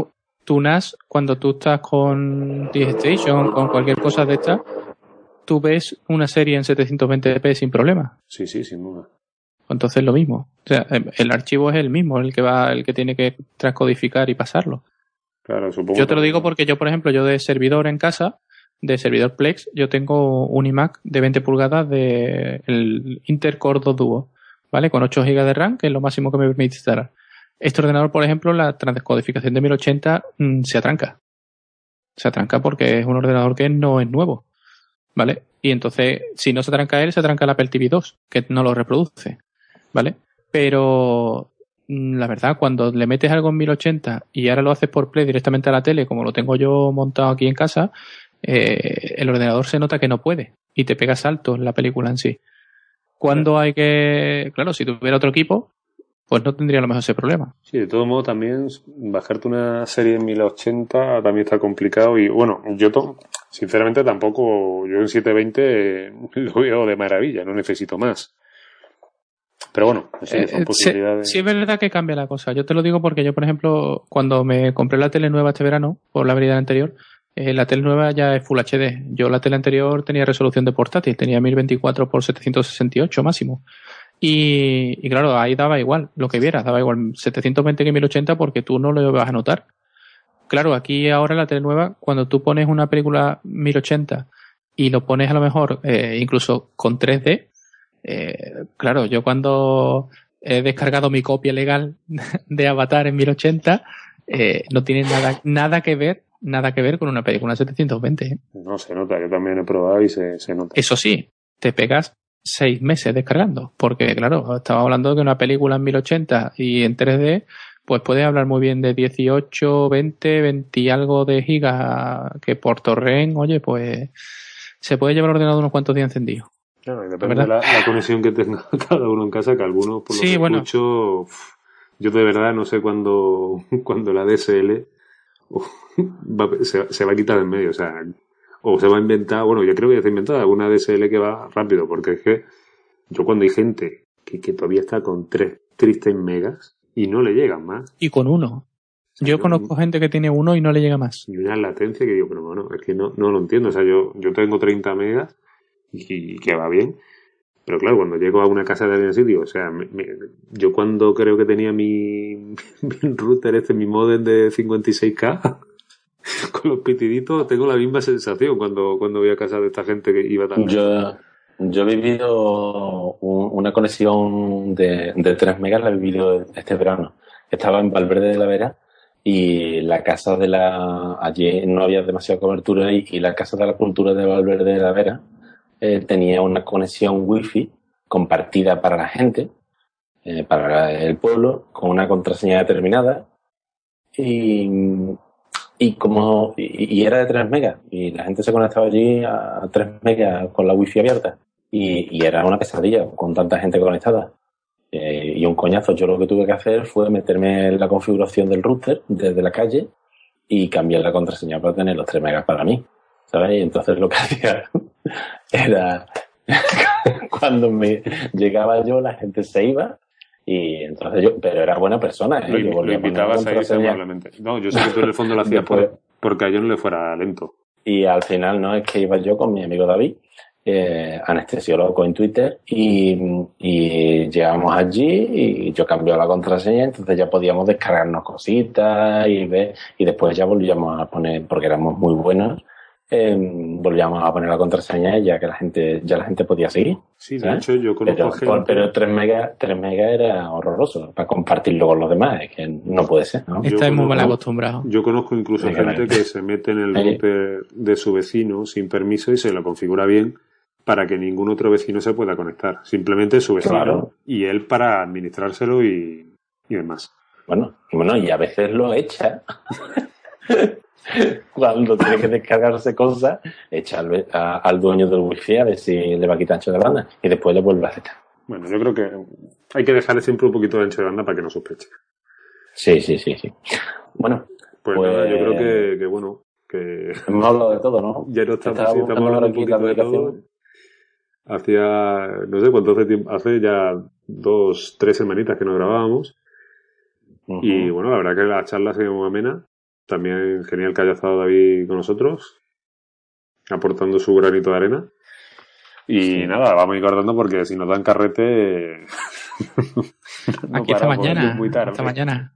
tu N A S, cuando tú estás con DigiStation, con cualquier cosa de esta, tú ves una serie en setecientos veinte p sin problema. Sí, sí, sin duda. Entonces lo mismo. O sea, el archivo es el mismo, el que va, el que tiene que transcodificar y pasarlo. Claro, supongo. Yo te lo digo porque yo, por ejemplo, yo de servidor en casa, de servidor Plex, yo tengo un iMac de veinte pulgadas de el Intel Core dos Duo, ¿vale? Con ocho gigas de RAM, que es lo máximo que me permite instalar. Este ordenador, por ejemplo, la transcodificación de mil ochenta mmm, se atranca. Se atranca porque es un ordenador que no es nuevo, ¿vale? Y entonces, si no se atranca él, se atranca el Apple T V dos, que no lo reproduce, ¿vale? Pero la verdad, cuando le metes algo en mil ochenta y ahora lo haces por Play directamente a la tele, como lo tengo yo montado aquí en casa, eh, el ordenador se nota que no puede y te pega saltos en la película en sí. Cuando hay que... Claro, si tuviera otro equipo, pues no tendría a lo mejor ese problema. Sí, de todo modo también bajarte una serie en mil ochenta también está complicado y bueno, yo to- sinceramente tampoco, yo en setecientos veinte eh, lo veo de maravilla, no necesito más. Pero bueno, sí, son Eh, posibilidades. Sí, sí es verdad que cambia la cosa. Yo te lo digo porque yo, por ejemplo, cuando me compré la tele nueva este verano, por la avenida anterior, eh, la tele nueva ya es Full H D. Yo la tele anterior tenía resolución de portátil, tenía mil veinticuatro por setecientos sesenta y ocho máximo. Y, y claro, ahí daba igual lo que vieras, daba igual setecientos veinte que mil ochenta porque tú no lo vas a notar. Claro, aquí ahora la tele nueva, cuando tú pones una película mil ochenta y lo pones a lo mejor eh, incluso con tres D, eh, claro, yo cuando he descargado mi copia legal de Avatar en mil ochenta, eh, no tiene nada, nada que ver, nada que ver con una película en setecientos veinte. ¿eh? No se nota, yo también he probado y se, se nota. Eso sí, te pegas seis meses descargando, porque claro, estaba hablando de que una película en mil ochenta y en tres D, pues puedes hablar muy bien de dieciocho, veinte, veinte y algo de gigas, que por torrent, oye, pues se puede llevar el ordenador unos cuantos días encendido. Claro, y depende de la, la conexión que tenga cada uno en casa, que algunos, por lo Sí, que bueno. escucho, uf, yo de verdad no sé cuándo, cuando la D S L uf, va, se, se va a quitar en medio, o sea, o se va a inventar, bueno, yo creo que ya se ha inventado alguna D S L que va rápido, porque es que yo cuando hay gente que, que todavía está con tres tristes megas y no le llegan más. Y con uno. O sea, yo, yo conozco gente que tiene uno y no le llega más. Y una latencia que digo, pero bueno, es que no, no lo entiendo, o sea, yo, yo tengo treinta megas y que va bien, pero claro, cuando llego a una casa de alguien así, digo, o sea, me, me, yo cuando creo que tenía mi, mi router este, mi modem de cincuenta y seis K con los pitiditos, tengo la misma sensación cuando, cuando voy a casa de esta gente que iba tan yo yo he vivido un, una conexión de, de tres megas, la he vivido este verano. Estaba en Valverde de la Vera y la casa de la allí no había demasiada cobertura y, y la casa de la cultura de Valverde de la Vera Eh, tenía una conexión wifi compartida para la gente, eh, para el pueblo, con una contraseña determinada y, y como y, y era de tres megas y la gente se conectaba allí a tres megas con la wifi abierta y, y era una pesadilla con tanta gente conectada eh, y un coñazo. Yo lo que tuve que hacer fue meterme en la configuración del router desde la calle y cambiar la contraseña para tener los tres megas para mí, ¿sabes? Y entonces lo que hacía era cuando me llegaba yo la gente se iba y entonces yo, pero era buena persona, ¿eh? Lo, yo lo invitabas a irse amablemente. No, yo sé que tú en el fondo lo hacías por, porque a ellos no le fuera lento. Y al final no es que iba yo con mi amigo David, eh, anestesiólogo en Twitter, y, y llegamos allí y yo cambié la contraseña, entonces ya podíamos descargarnos cositas y ver, y después ya volvíamos a poner, porque éramos muy buenos, Eh, volvíamos a poner la contraseña ya que la gente ya la gente podía seguir. Sí, de ¿eh? hecho yo conozco pero, gente... pero tres megas tres megas era horroroso para compartirlo con los demás, es que no puede ser, ¿no? Está muy mal acostumbrado. Yo conozco incluso sí, gente que se mete en el router de su vecino sin permiso y se lo configura bien para que ningún otro vecino se pueda conectar, simplemente su vecino, claro. Y él para administrárselo y, y demás. Bueno, bueno, y a veces lo echa. Cuando tiene que descargarse cosas, echa al, a, al dueño del wifi a ver si le va a quitar ancho de banda y después le vuelve a aceptar. Bueno, yo creo que hay que dejarle siempre un poquito de ancho de banda para que no sospeche. Sí, sí, sí, sí. Bueno, pues, pues nada, yo creo que, que bueno, que hemos hablado de todo, ¿no? Ya no estamos, sí, estamos hablando un poquito de todo. Hacía, no sé cuánto hace tiempo, hace ya dos, tres semanitas que nos grabábamos. Uh-huh. Y bueno, la verdad que la charla ha sido muy amena. También genial que haya estado David con nosotros, aportando su granito de arena. Y sí. Nada, vamos a ir cortando porque si nos dan carrete... no aquí esta mañana, muy tarde. Hasta mañana.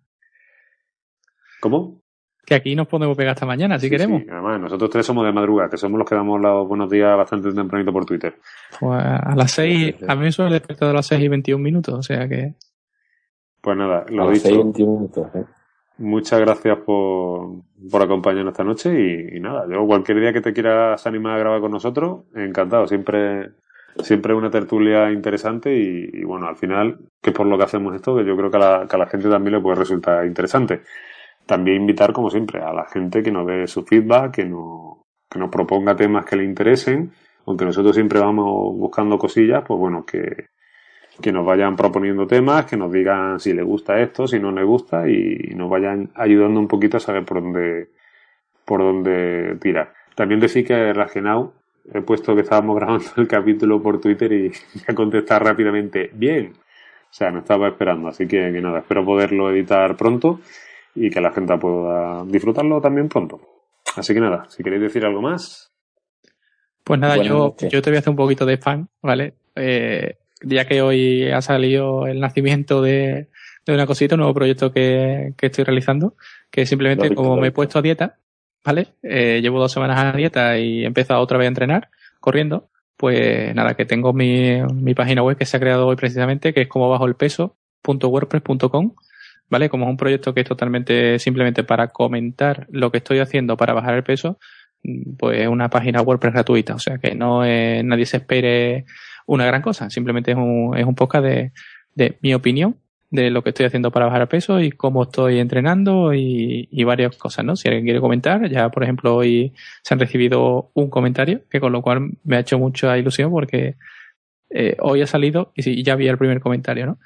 ¿Cómo? Que aquí nos podemos pegar hasta mañana, si sí, queremos. Sí. Además, nosotros tres somos de madrugada, que somos los que damos los buenos días bastante tempranito por Twitter. Pues a las seis, a mí me suele despertar a las seis y veintiún minutos, o sea que... Pues nada, lo a dicho. seis y veintiún minutos, ¿eh? Muchas gracias por, por acompañarnos esta noche y, y nada, yo cualquier día que te quieras animar a grabar con nosotros, encantado, siempre siempre una tertulia interesante y, y bueno, al final, que es por lo que hacemos esto, que yo creo que a la, que a la gente también le puede resultar interesante. También invitar, como siempre, a la gente que nos dé su feedback, que nos, que nos proponga temas que le interesen, aunque nosotros siempre vamos buscando cosillas, pues bueno, que que nos vayan proponiendo temas, que nos digan si les gusta esto, si no les gusta y nos vayan ayudando un poquito a saber por dónde por dónde tirar. También decir que Ragenau he puesto que estábamos grabando el capítulo por Twitter y a contestar rápidamente bien. O sea, no estaba esperando, así que, que nada, espero poderlo editar pronto y que la gente pueda disfrutarlo también pronto. Así que nada, si queréis decir algo más. Pues nada, yo, yo te voy a hacer un poquito de spam, ¿vale? Eh... ya que hoy ha salido el nacimiento de, de una cosita, un nuevo proyecto que, que estoy realizando, que simplemente como me he puesto a dieta, ¿vale? Eh, llevo dos semanas a dieta y he empezado otra vez a entrenar, corriendo, pues nada, que tengo mi, mi página web que se ha creado hoy precisamente, que es como bajo el peso punto wordpress punto com, ¿vale? Como es un proyecto que es totalmente simplemente para comentar lo que estoy haciendo para bajar el peso, pues es una página WordPress gratuita, o sea que no es, nadie se espere una gran cosa, simplemente es un, es un podcast de, de mi opinión de lo que estoy haciendo para bajar el peso y cómo estoy entrenando y, y varias cosas, ¿no? Si alguien quiere comentar, ya por ejemplo hoy se han recibido un comentario, que con lo cual me ha hecho mucha ilusión porque eh, hoy ha salido y, y ya vi el primer comentario, ¿no?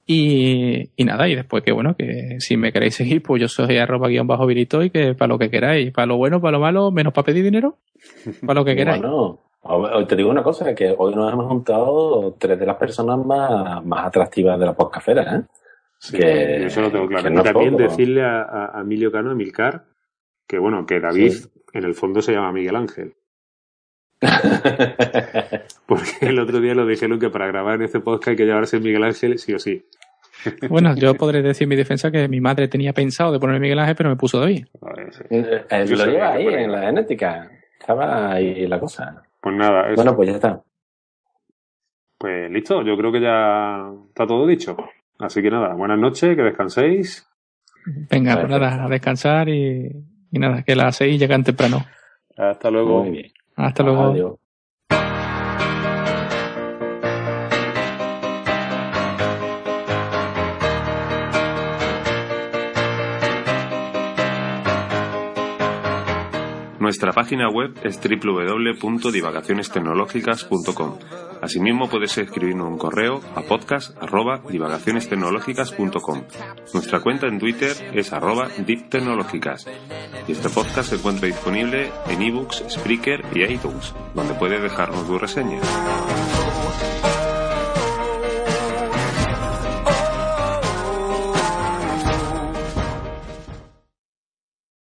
Y, y nada, y después que bueno, que si me queréis seguir, pues yo soy arroba guión bajo virito y que para lo que queráis, para lo bueno, para lo malo, menos para pedir dinero, para lo que queráis. Bueno, hoy te digo una cosa, que hoy nos hemos juntado tres de las personas más, más atractivas de la podcastfera, ¿eh? Sí, que, eso lo tengo claro. No y también poco. decirle a, a Emilio Cano, a Emilcar, que bueno, que David sí. En el fondo se llama Miguel Ángel. Porque el otro día lo dijeron que para grabar en este podcast hay que llevarse Miguel Ángel sí o sí. Bueno, yo podré decir en mi defensa que mi madre tenía pensado de ponerme Miguel Ángel, pero me puso David. Ver, sí. eh, eh, lo lleva ahí en la genética. Estaba ahí la cosa. Pues nada, eso. Bueno, pues ya está. Pues listo, yo creo que ya está todo dicho. Así que nada, buenas noches, que descanséis. Venga, pues nada, a descansar y, y nada, que las seis llegan temprano. Hasta luego. Muy bien. Hasta luego. Adiós. Nuestra página web es doble u doble u doble u punto divagaciones tecnológicas punto com. Asimismo, puedes escribirnos un correo a podcast arroba divagaciones tecnológicas punto com. Nuestra cuenta en Twitter es arroba diptecnológicas. Y este podcast se encuentra disponible en ebooks, Spreaker y iTunes, donde puedes dejarnos tu reseña.